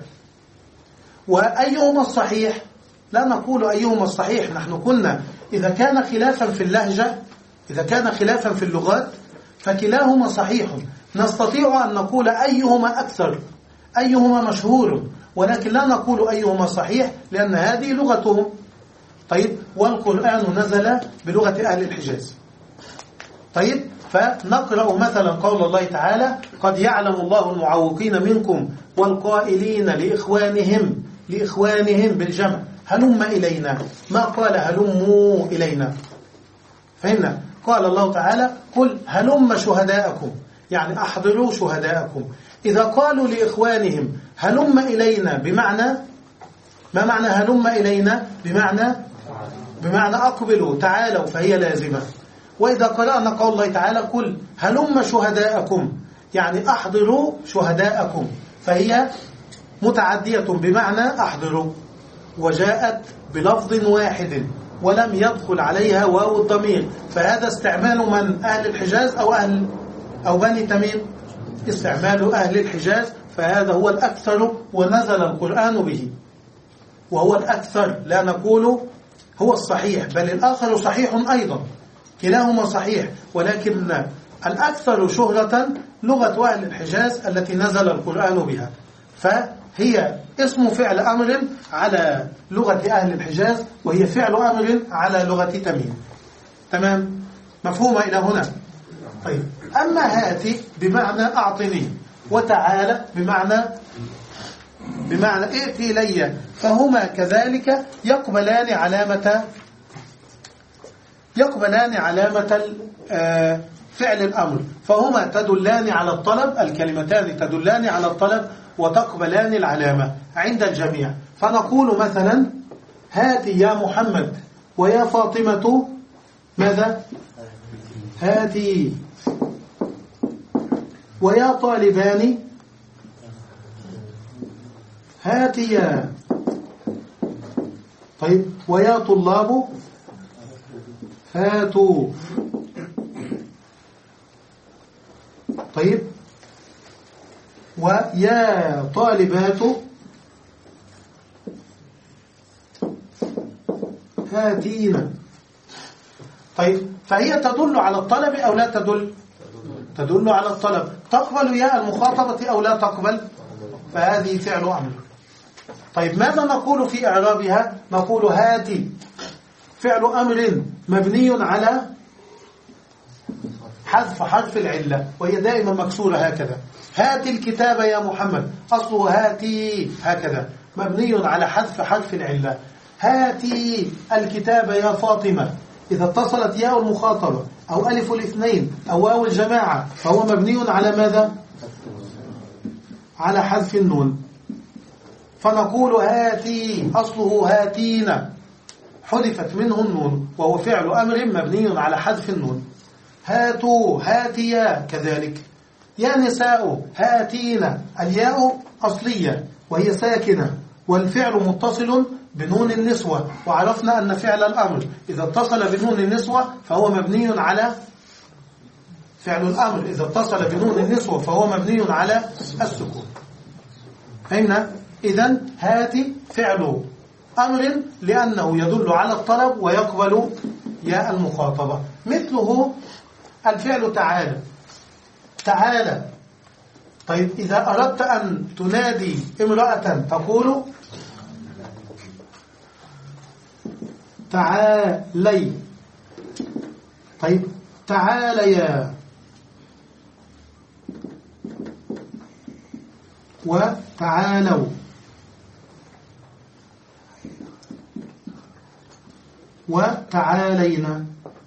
وأيهما الصحيح؟ لا نقول أيهما الصحيح. نحن قلنا إذا كان خلافا في اللهجة، إذا كان خلافا في اللغات فكلاهما صحيح. نستطيع أن نقول أيهما أكثر، أيهما مشهور، ولكن لا نقول أيهما صحيح لأن هذه لغتهم. طيب، والقرآن نزل بلغة أهل الحجاز. طيب، فنقرأ مثلا قول الله تعالى قد يعلم الله المعوقين منكم والقائلين لإخوانهم لإخوانهم بالجمع هلم إلينا، ما قال هلموا إلينا. فهمنا؟ قال الله تعالى قل هلم شهداءكم، يعني أحضروا شهداءكم. إذا قالوا لإخوانهم هلم إلينا بمعنى ما معنى هلم إلينا؟ بمعنى بمعنى أقبلوا تعالوا، فهي لازمة. وإذا قرأنا قول الله تعالى قل هلم شهداءكم، يعني أحضروا شهداءكم، فهي متعدية بمعنى أحضروا، وجاءت بلفظ واحد ولم يدخل عليها واو الضمير. فهذا استعمال من أهل الحجاز أو أهل أو بني تميم؟ استعمال أهل الحجاز، فهذا هو الأكثر ونزل القرآن به، وهو الأكثر. لا نقول هو الصحيح، بل الآخر صحيح أيضا، كلاهما صحيح، ولكن الأكثر شهرة لغة أهل الحجاز التي نزل القرآن بها. فهي اسم فعل أمر على لغة أهل الحجاز، وهي فعل أمر على لغة تميم. تمام؟ مفهومة إلى هنا؟ طيب، أما هاتي بمعنى أعطني، وتعالى بمعنى بمعنى ائت إلي، فهما كذلك يقبلان علامة يقبلان علامة فعل الأمر، فهما تدلان على الطلب، الكلمتان تدلان على الطلب وتقبلان العلامة عند الجميع. فنقول مثلا هاتي يا محمد ويا فاطمة ماذا؟ هاتي. ويا طالبان هاتيا. طيب، ويا طلاب هاتوا. طيب، ويا طالبات هاتين. طيب فهي تدل على الطلب أو لا تدل؟ تدل على الطلب. تقبل ياء المخاطبة أو لا تقبل؟ فهذه فعل أمر. طيب ماذا نقول في إعرابها؟ نقول هاتي فعل أمر مبني على حذف حرف العلة، وهي دائما مكسورة هكذا. هاتي الكتاب يا محمد، أصله هاتي هكذا مبني على حذف حرف العلة. هاتي الكتاب يا فاطمة، إذا اتصلت ياء المخاطبة أو ألف الاثنين أو واو الجماعة فهو مبني على ماذا؟ على حذف النون. فنقول هاتي أصله هاتين، حذفت منه النون وهو فعل أمر مبني على حذف النون. هاتوا هاتيا كذلك. يا نساء هاتين، الياء أصلية وهي ساكنة والفعل متصل بنون النسوة، وعرفنا أن فعل الأمر إذا اتصل بنون النسوة فهو مبني على فعل الأمر إذا اتصل بنون النسوة فهو مبني على السكون. فهمنا؟ إذن هاتي فعل أمر لأنه يدل على الطلب ويقبل ياء المخاطبة. مثله الفعل تعالى. تعالى، طيب إذا أردت أن تنادي امرأة تقول تعالي. طيب تعاليا وتعالوا. وتعالينا.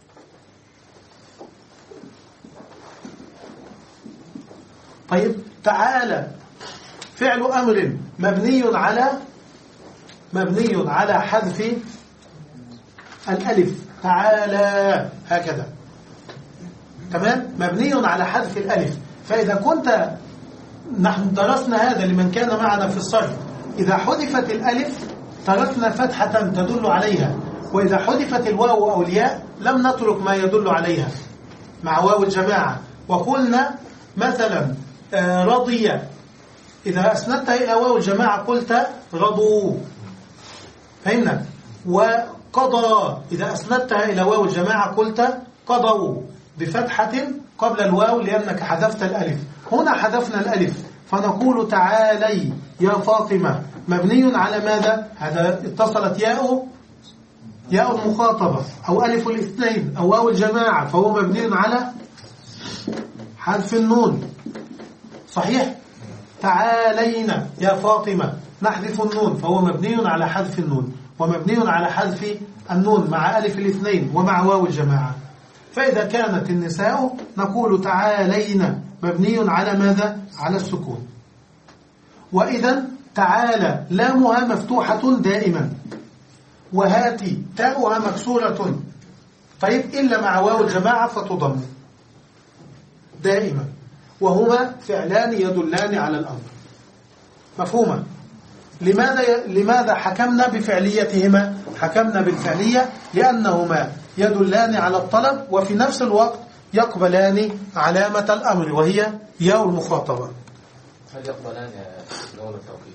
طيب تعالى فعل أمر مبني على مبني على حذف الألف. تعالى هكذا تمام، مبني على حذف الألف. فإذا كنت، نحن درسنا هذا لمن كان معنا في الصرف، إذا حذفت الألف تركنا فتحة تدل عليها، وإذا حذفت الواو أو الياء لم نترك ما يدل عليها مع واو الجماعة. وقلنا مثلا رضي، إذا أسندتها إلى واو الجماعة قلت رضوا. فهمنا؟ وقضى، إذا أسندتها إلى واو الجماعة قلت قضوا بفتحة قبل الواو لأنك حذفت الألف. هنا حذفنا الألف فنقول تعالي يا فاطمة، مبني على ماذا؟ هذا اتصلت ياء ياء المخاطبة أو ألف الاثنين أو واو الجماعة فهو مبني على حذف النون. صحيح؟ تعالينا يا فاطمة، نحذف النون فهو مبني على حذف النون، ومبني على حذف النون مع ألف الاثنين ومع واو الجماعة. فإذا كانت النساء نقول تعالينا، مبني على ماذا؟ على السكون. وإذا تعالى لامها مفتوحة دائما، وهاتي تاؤها مكسورة، طيب إلا مع واو الجماعة فتضم دائما، وهما فعلان يدلان على الأمر. مفهومة؟ لماذا لماذا حكمنا بفعليتهما؟ حكمنا بالفعلية لأنهما يدلان على الطلب وفي نفس الوقت يقبلان علامة الأمر وهي ياء المخاطبة. هل يقبلان نون التوكيد؟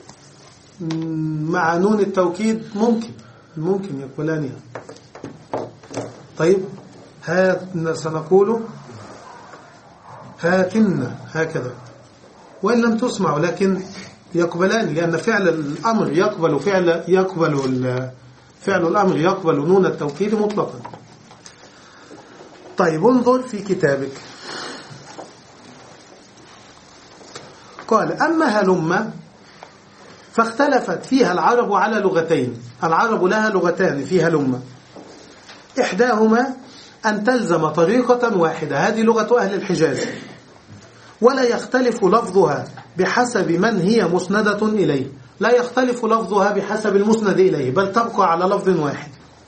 مع نون التوكيد ممكن ممكن يقبلانها. طيب هات سنقول هاتن هكذا، وإن لم تسمع لكن يقبلان، لأن فعل الأمر يقبل فعل يقبل فعل الأمر يقبل نون التوكيد مطلقا. طيب انظر في كتابك. قال أما هلم فاختلفت فيها العرب على لغتين. العرب لها لغتان في هلم، إحداهما أن تلزم طريقة واحدة، هذه لغة أهل الحجاز، ولا يختلف لفظها بحسب من هي مسندة إليه، لا يختلف لفظها بحسب المسند إليه بل تبقى على لفظ واحد.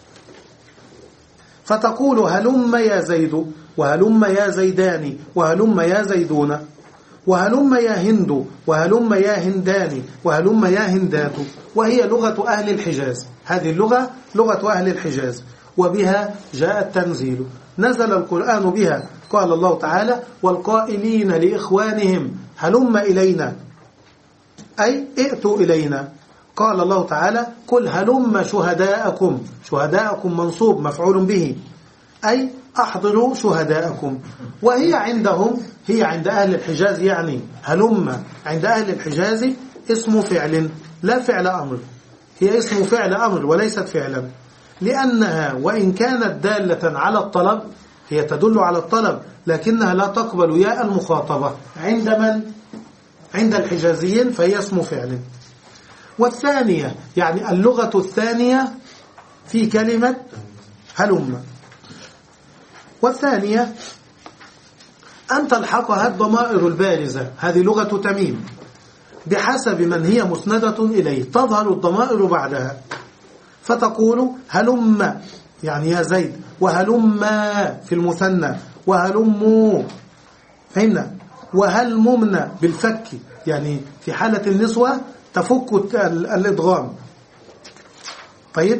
فتقول هلم يا زيد، وهلم يا زيدان، وهلم يا زيدون، وهلم يا هند، وهلم يا هندان، وهلم يا هندات، وهي لغة أهل الحجاز. هذه اللغة لغة أهل الحجاز، وبها جاء التنزيل، نزل القرآن بها. قال الله تعالى والقائلين لإخوانهم هلم إلينا، أي ائتوا إلينا. قال الله تعالى قل هلم شهداءكم، شهداءكم منصوب مفعول به، أي أحضروا شهداءكم. وهي عندهم، هي عند أهل الحجاز، يعني هلم عند أهل الحجاز اسم فعل لا فعل أمر، هي اسم فعل أمر وليست فعلا، لأنها وإن كانت دالة على الطلب، هي تدل على الطلب لكنها لا تقبل ياء المخاطبة عند من؟ عند الحجازيين، فهي اسم فعل. والثانية يعني اللغة الثانية في كلمة هلم، والثانية أن تلحقها الضمائر البارزة، هذه لغة تميم، بحسب من هي مسندة إليه تظهر الضمائر بعدها، فتقول هلم يعني يا زيد، وهلم في المثنى، وهلموا، فهمنا، وهلممنا بالفك، يعني في حالة النسوة تفك الإدغام. طيب،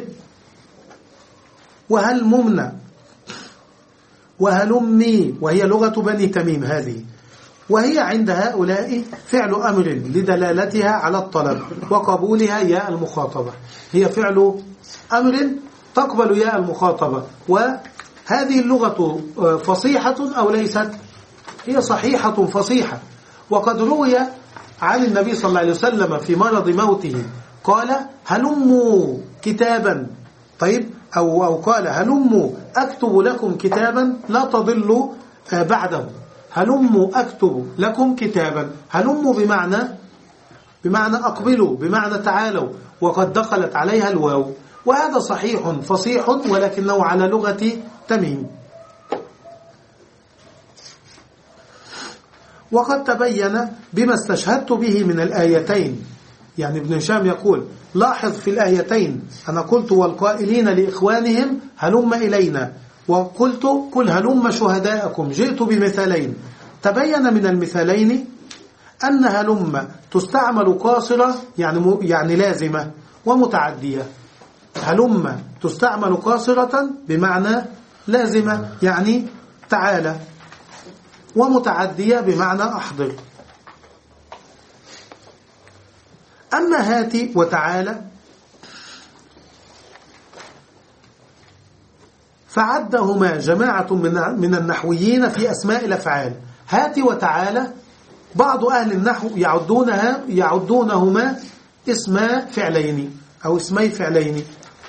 وهلممنا، وهلمي، وهي لغة بني تميم هذه، وهي عند هؤلاء فعل أمر لدلالتها على الطلب وقبولها ياء المخاطبة، هي فعل أمر تقبل ياء المخاطبة. وهذه اللغة فصيحة أو ليست؟ هي صحيحة فصيحة. وقد روي عن النبي صلى الله عليه وسلم في مرض موته قال هلموا كتابا، طيب، أو, أو قال هلموا أكتب لكم كتابا لا تضلوا بعده، هلموا أكتب لكم كتابا، هلموا بمعنى بمعنى أقبلوا، بمعنى تعالوا، وقد دخلت عليها الواو، وهذا صحيح فصيح ولكنه على لغة تميم. وقد تبين بما استشهدت به من الآيتين، يعني ابن هشام يقول لاحظ في الآيتين أنا قلت والقائلين لإخوانهم هلم إلينا، وقلت قل هلم شهداءكم، جئت بمثالين. تبين من المثالين أن هلم تستعمل قاصرة يعني يعني لازمة ومتعدية. هلم تستعمل قاصرة بمعنى لازمة يعني تعالى، ومتعدية بمعنى أحضر. أما هاتي وتعالى فعدهما جماعة من النحويين في أسماء الأفعال. هاتي وتعالى بعض أهل النحو يعدونها يعدونهما اسما فعلين أو اسمي فعلين،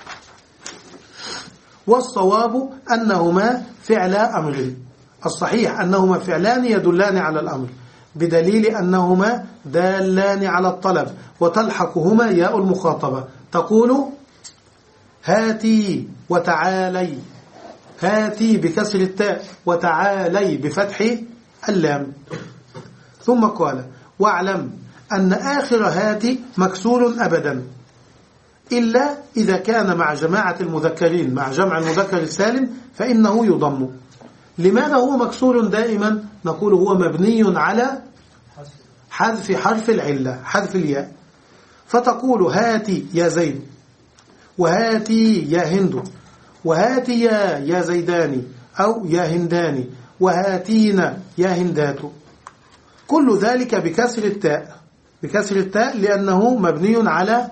والصواب أنهما فعلا أمر، الصحيح أنهما فعلان يدلان على الأمر، بدليل أنهما دالان على الطلب، وتلحقهما ياء المخاطبة، تقول هاتي وتعالي، هاتي بكسر التاء وتعالي بفتح اللام. ثم قال واعلم أن آخر هاتي مكسور أبدا إلا إذا كان مع جماعة المذكرين، مع جمع المذكر السالم فإنه يضم. لماذا هو مكسور دائما؟ نقول هو مبني على حذف حرف العلة، حذف الياء، فتقول هاتي يا زيد، وهاتي يا هند، وهاتي يا, يا زيداني أو يا هنداني، وهاتينا يا هندات، كل ذلك بكسر التاء، بكسر التاء لأنه مبني على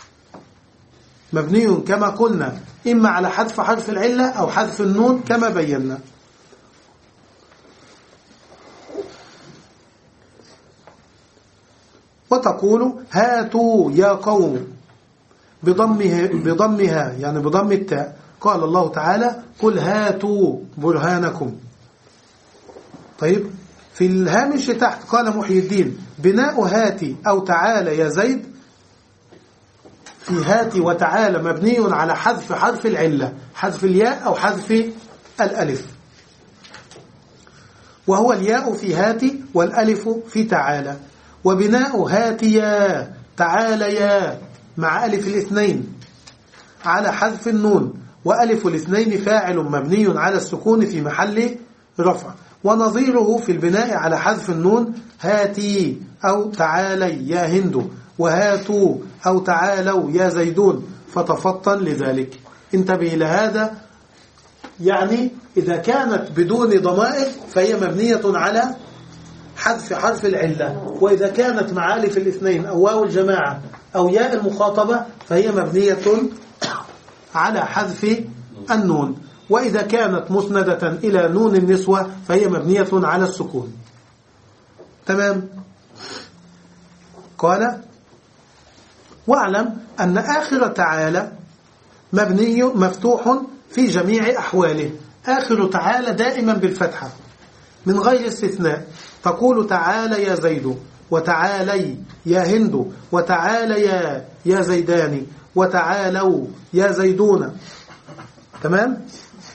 مبني كما قلنا إما على حذف حرف العلة أو حذف النون كما بينا. وتقول هاتوا يا قوم بضمها, بضمها يعني بضم التاء. قال الله تعالى قل هاتوا برهانكم. طيب، في الهامش تحت قال محي الدين بناء هاتي أو تعالى يا زيد في هاتي وتعالى مبني على حذف حرف العلة، حذف الياء أو حذف الألف، وهو الياء في هاتي والألف في تعالى. وبناء هاتيا تعاليا مع ألف الاثنين على حذف النون، وألف الاثنين فاعل مبني على السكون في محل رفع. ونظيره في البناء على حذف النون هاتي أو تعالي يا هند، وهاتوا أو تعالوا يا زيدون، فتفطن لذلك. انتبه لهذا، يعني إذا كانت بدون ضمائر فهي مبنية على حذف حرف العلة، وإذا كانت مع ألف الاثنين أو واو الجماعة أو ياء المخاطبة فهي مبنية على حذف النون، وإذا كانت مسندة إلى نون النسوة فهي مبنية على السكون. تمام. قال واعلم أن آخر تعالى مبني مفتوح في جميع أحواله. آخر تعالى دائما بالفتحة من غير استثناء. تقول تعالى يا زيد، وتعالي يا هند، وتعالى يا يا زيدان، وتعالوا يا زيدون. تمام.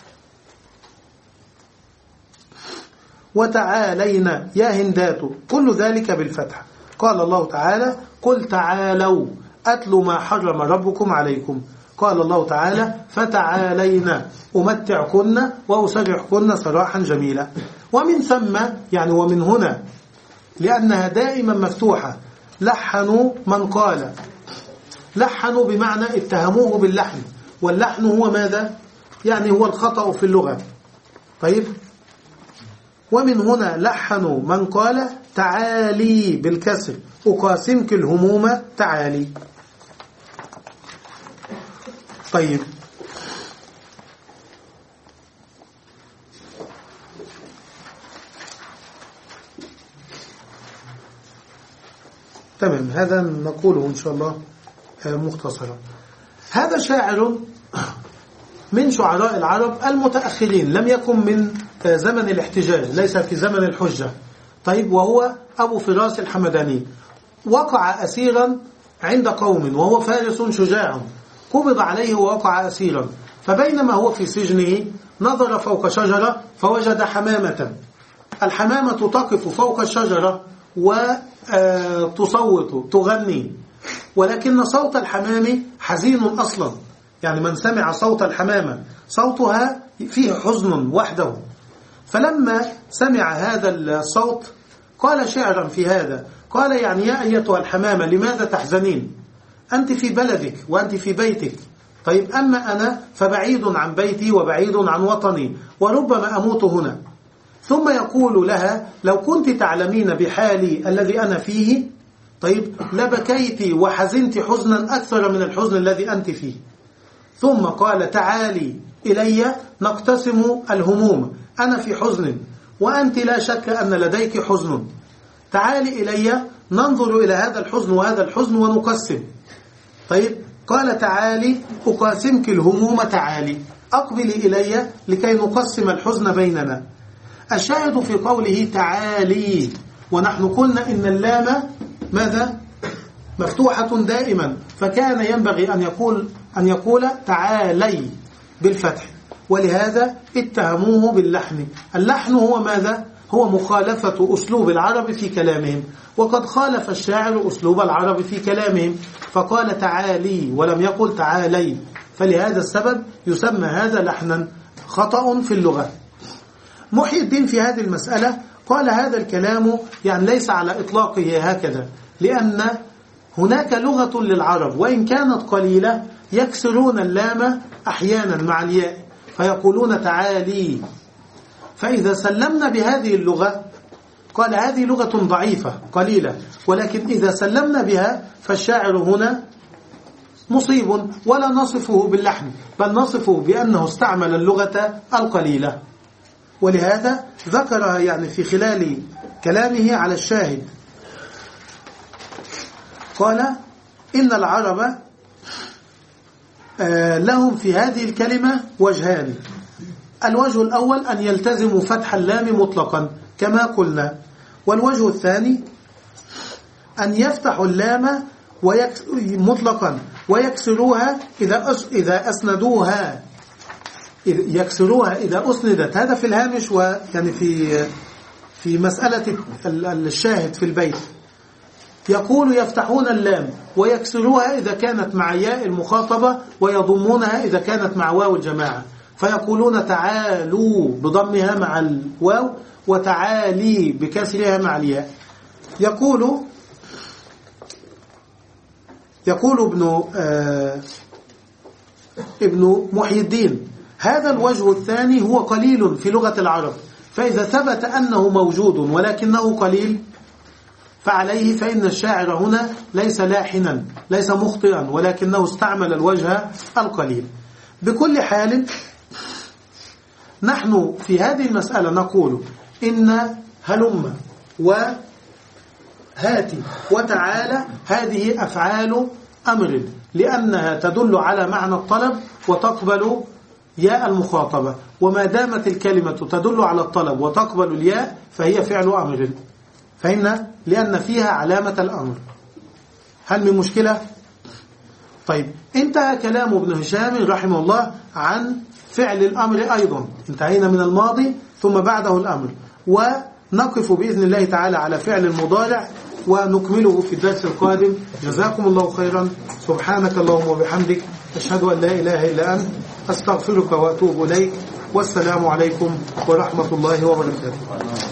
وتعالينا يا هندات، كل ذلك بالفتحة. قال الله تعالى قل تعالوا أتل ما حرم ربكم عليكم. قال الله تعالى فتعالينا أمتعكن وأسرحكن سراحا جميلا. ومن ثم يعني ومن هنا لأنها دائما مفتوحة لحنوا من قال. لحنوا بمعنى اتهموه باللحن، واللحن هو ماذا؟ يعني هو الخطأ في اللغة. طيب. ومن هنا لحنوا من قال تعالي بالكسر أقاسمك الهموم تعالي. طيب. تمام. هذا نقوله إن شاء الله مختصرا. هذا شاعر من شعراء العرب المتأخرين، لم يكن من زمن الاحتجاج، ليس في زمن الحجة. طيب. وهو أبو فراس الحمداني، وقع أسيرا عند قوم وهو فارس شجاع، قبض عليه ووقع أسيرا، فبينما هو في سجنه نظر فوق شجرة فوجد حمامة. الحمامة تقف فوق الشجرة وتصوت تغني، ولكن صوت الحمام حزين أصلا، يعني من سمع صوت الحمامة صوتها فيه حزن وحده. فلما سمع هذا الصوت قال شعرا في هذا، قال يعني يا أيتها الحمامة لماذا تحزنين؟ أنت في بلدك وأنت في بيتك. طيب. أما أنا فبعيد عن بيتي وبعيد عن وطني، وربما أموت هنا. ثم يقول لها لو كنت تعلمين بحالي الذي أنا فيه طيب لبكيت وحزنت حزنا أكثر من الحزن الذي أنت فيه. ثم قال تعالي إلي نقتسم الهموم، أنا في حزن وأنت لا شك أن لديك حزن، تعالي إلي ننظر إلى هذا الحزن وهذا الحزن ونقسم. طيب. قال تعالي أقاسمك الهموم تعالي، أقبلي إلي لكي نقسم الحزن بيننا. الشاهد في قوله تعالي، ونحن قلنا إن اللام ماذا؟ مفتوحة دائما، فكان ينبغي أن يقول أن يقول تعالي بالفتح، ولهذا اتهموه باللحن. اللحن هو ماذا؟ هو مخالفة أسلوب العرب في كلامهم، وقد خالف الشاعر أسلوب العرب في كلامهم فقال تعالي ولم يقل تعالي، فلهذا السبب يسمى هذا لحنا، خطأ في اللغة. محي الدين في هذه المسألة قال هذا الكلام يعني ليس على إطلاقه هكذا، لأن هناك لغة للعرب وإن كانت قليلة يكسرون اللام أحيانا مع الياء فيقولون تعالي. فإذا سلمنا بهذه اللغة قال هذه لغة ضعيفة قليلة، ولكن إذا سلمنا بها فالشاعر هنا مصيب، ولا نصفه باللحن بل نصفه بأنه استعمل اللغة القليلة. ولهذا ذكرها يعني في خلال كلامه على الشاهد. قال إن العرب لهم في هذه الكلمة وجهان. الوجه الأول أن يلتزموا فتح اللام مطلقا كما قلنا، والوجه الثاني أن يفتحوا اللام مطلقا ويكسروها إذا إذا أسندوها، يكسروها إذا أسندت. هذا في الهامش، ويعني في في مسألة الشاهد في البيت يقول يفتحون اللام ويكسروها إذا كانت مع ياء المخاطبة ويضمونها إذا كانت مع واو الجماعة، فيقولون تعالوا بضمها مع الواو وتعالي بكسرها مع الياء. يقول يقول ابن آه ابن محي الدين هذا الوجه الثاني هو قليل في لغة العرب، فإذا ثبت أنه موجود ولكنه قليل فعليه فإن الشاعر هنا ليس لاحنا ليس مخطئا، ولكنه استعمل الوجه القليل. بكل حال نحن في هذه المسألة نقول إن هلم وهاتي وتعالى هذه أفعال أمر، لأنها تدل على معنى الطلب وتقبل ياء المخاطبة، وما دامت الكلمة تدل على الطلب وتقبل الياء فهي فعل أمر. فهمنا؟ لأن فيها علامة الأمر. هل من مشكلة؟ طيب، انتهى كلام ابن هشام رحمه الله عن فعل الأمر أيضا، انتهينا من الماضي ثم بعده الأمر، ونقف بإذن الله تعالى على فعل المضارع ونكمله في الدرس القادم. جزاكم الله خيرا. سبحانك اللهم وبحمدك، أشهد أن لا إله إلا أنت، أستغفرك وأتوب إليك، والسلام عليكم ورحمة الله وبركاته.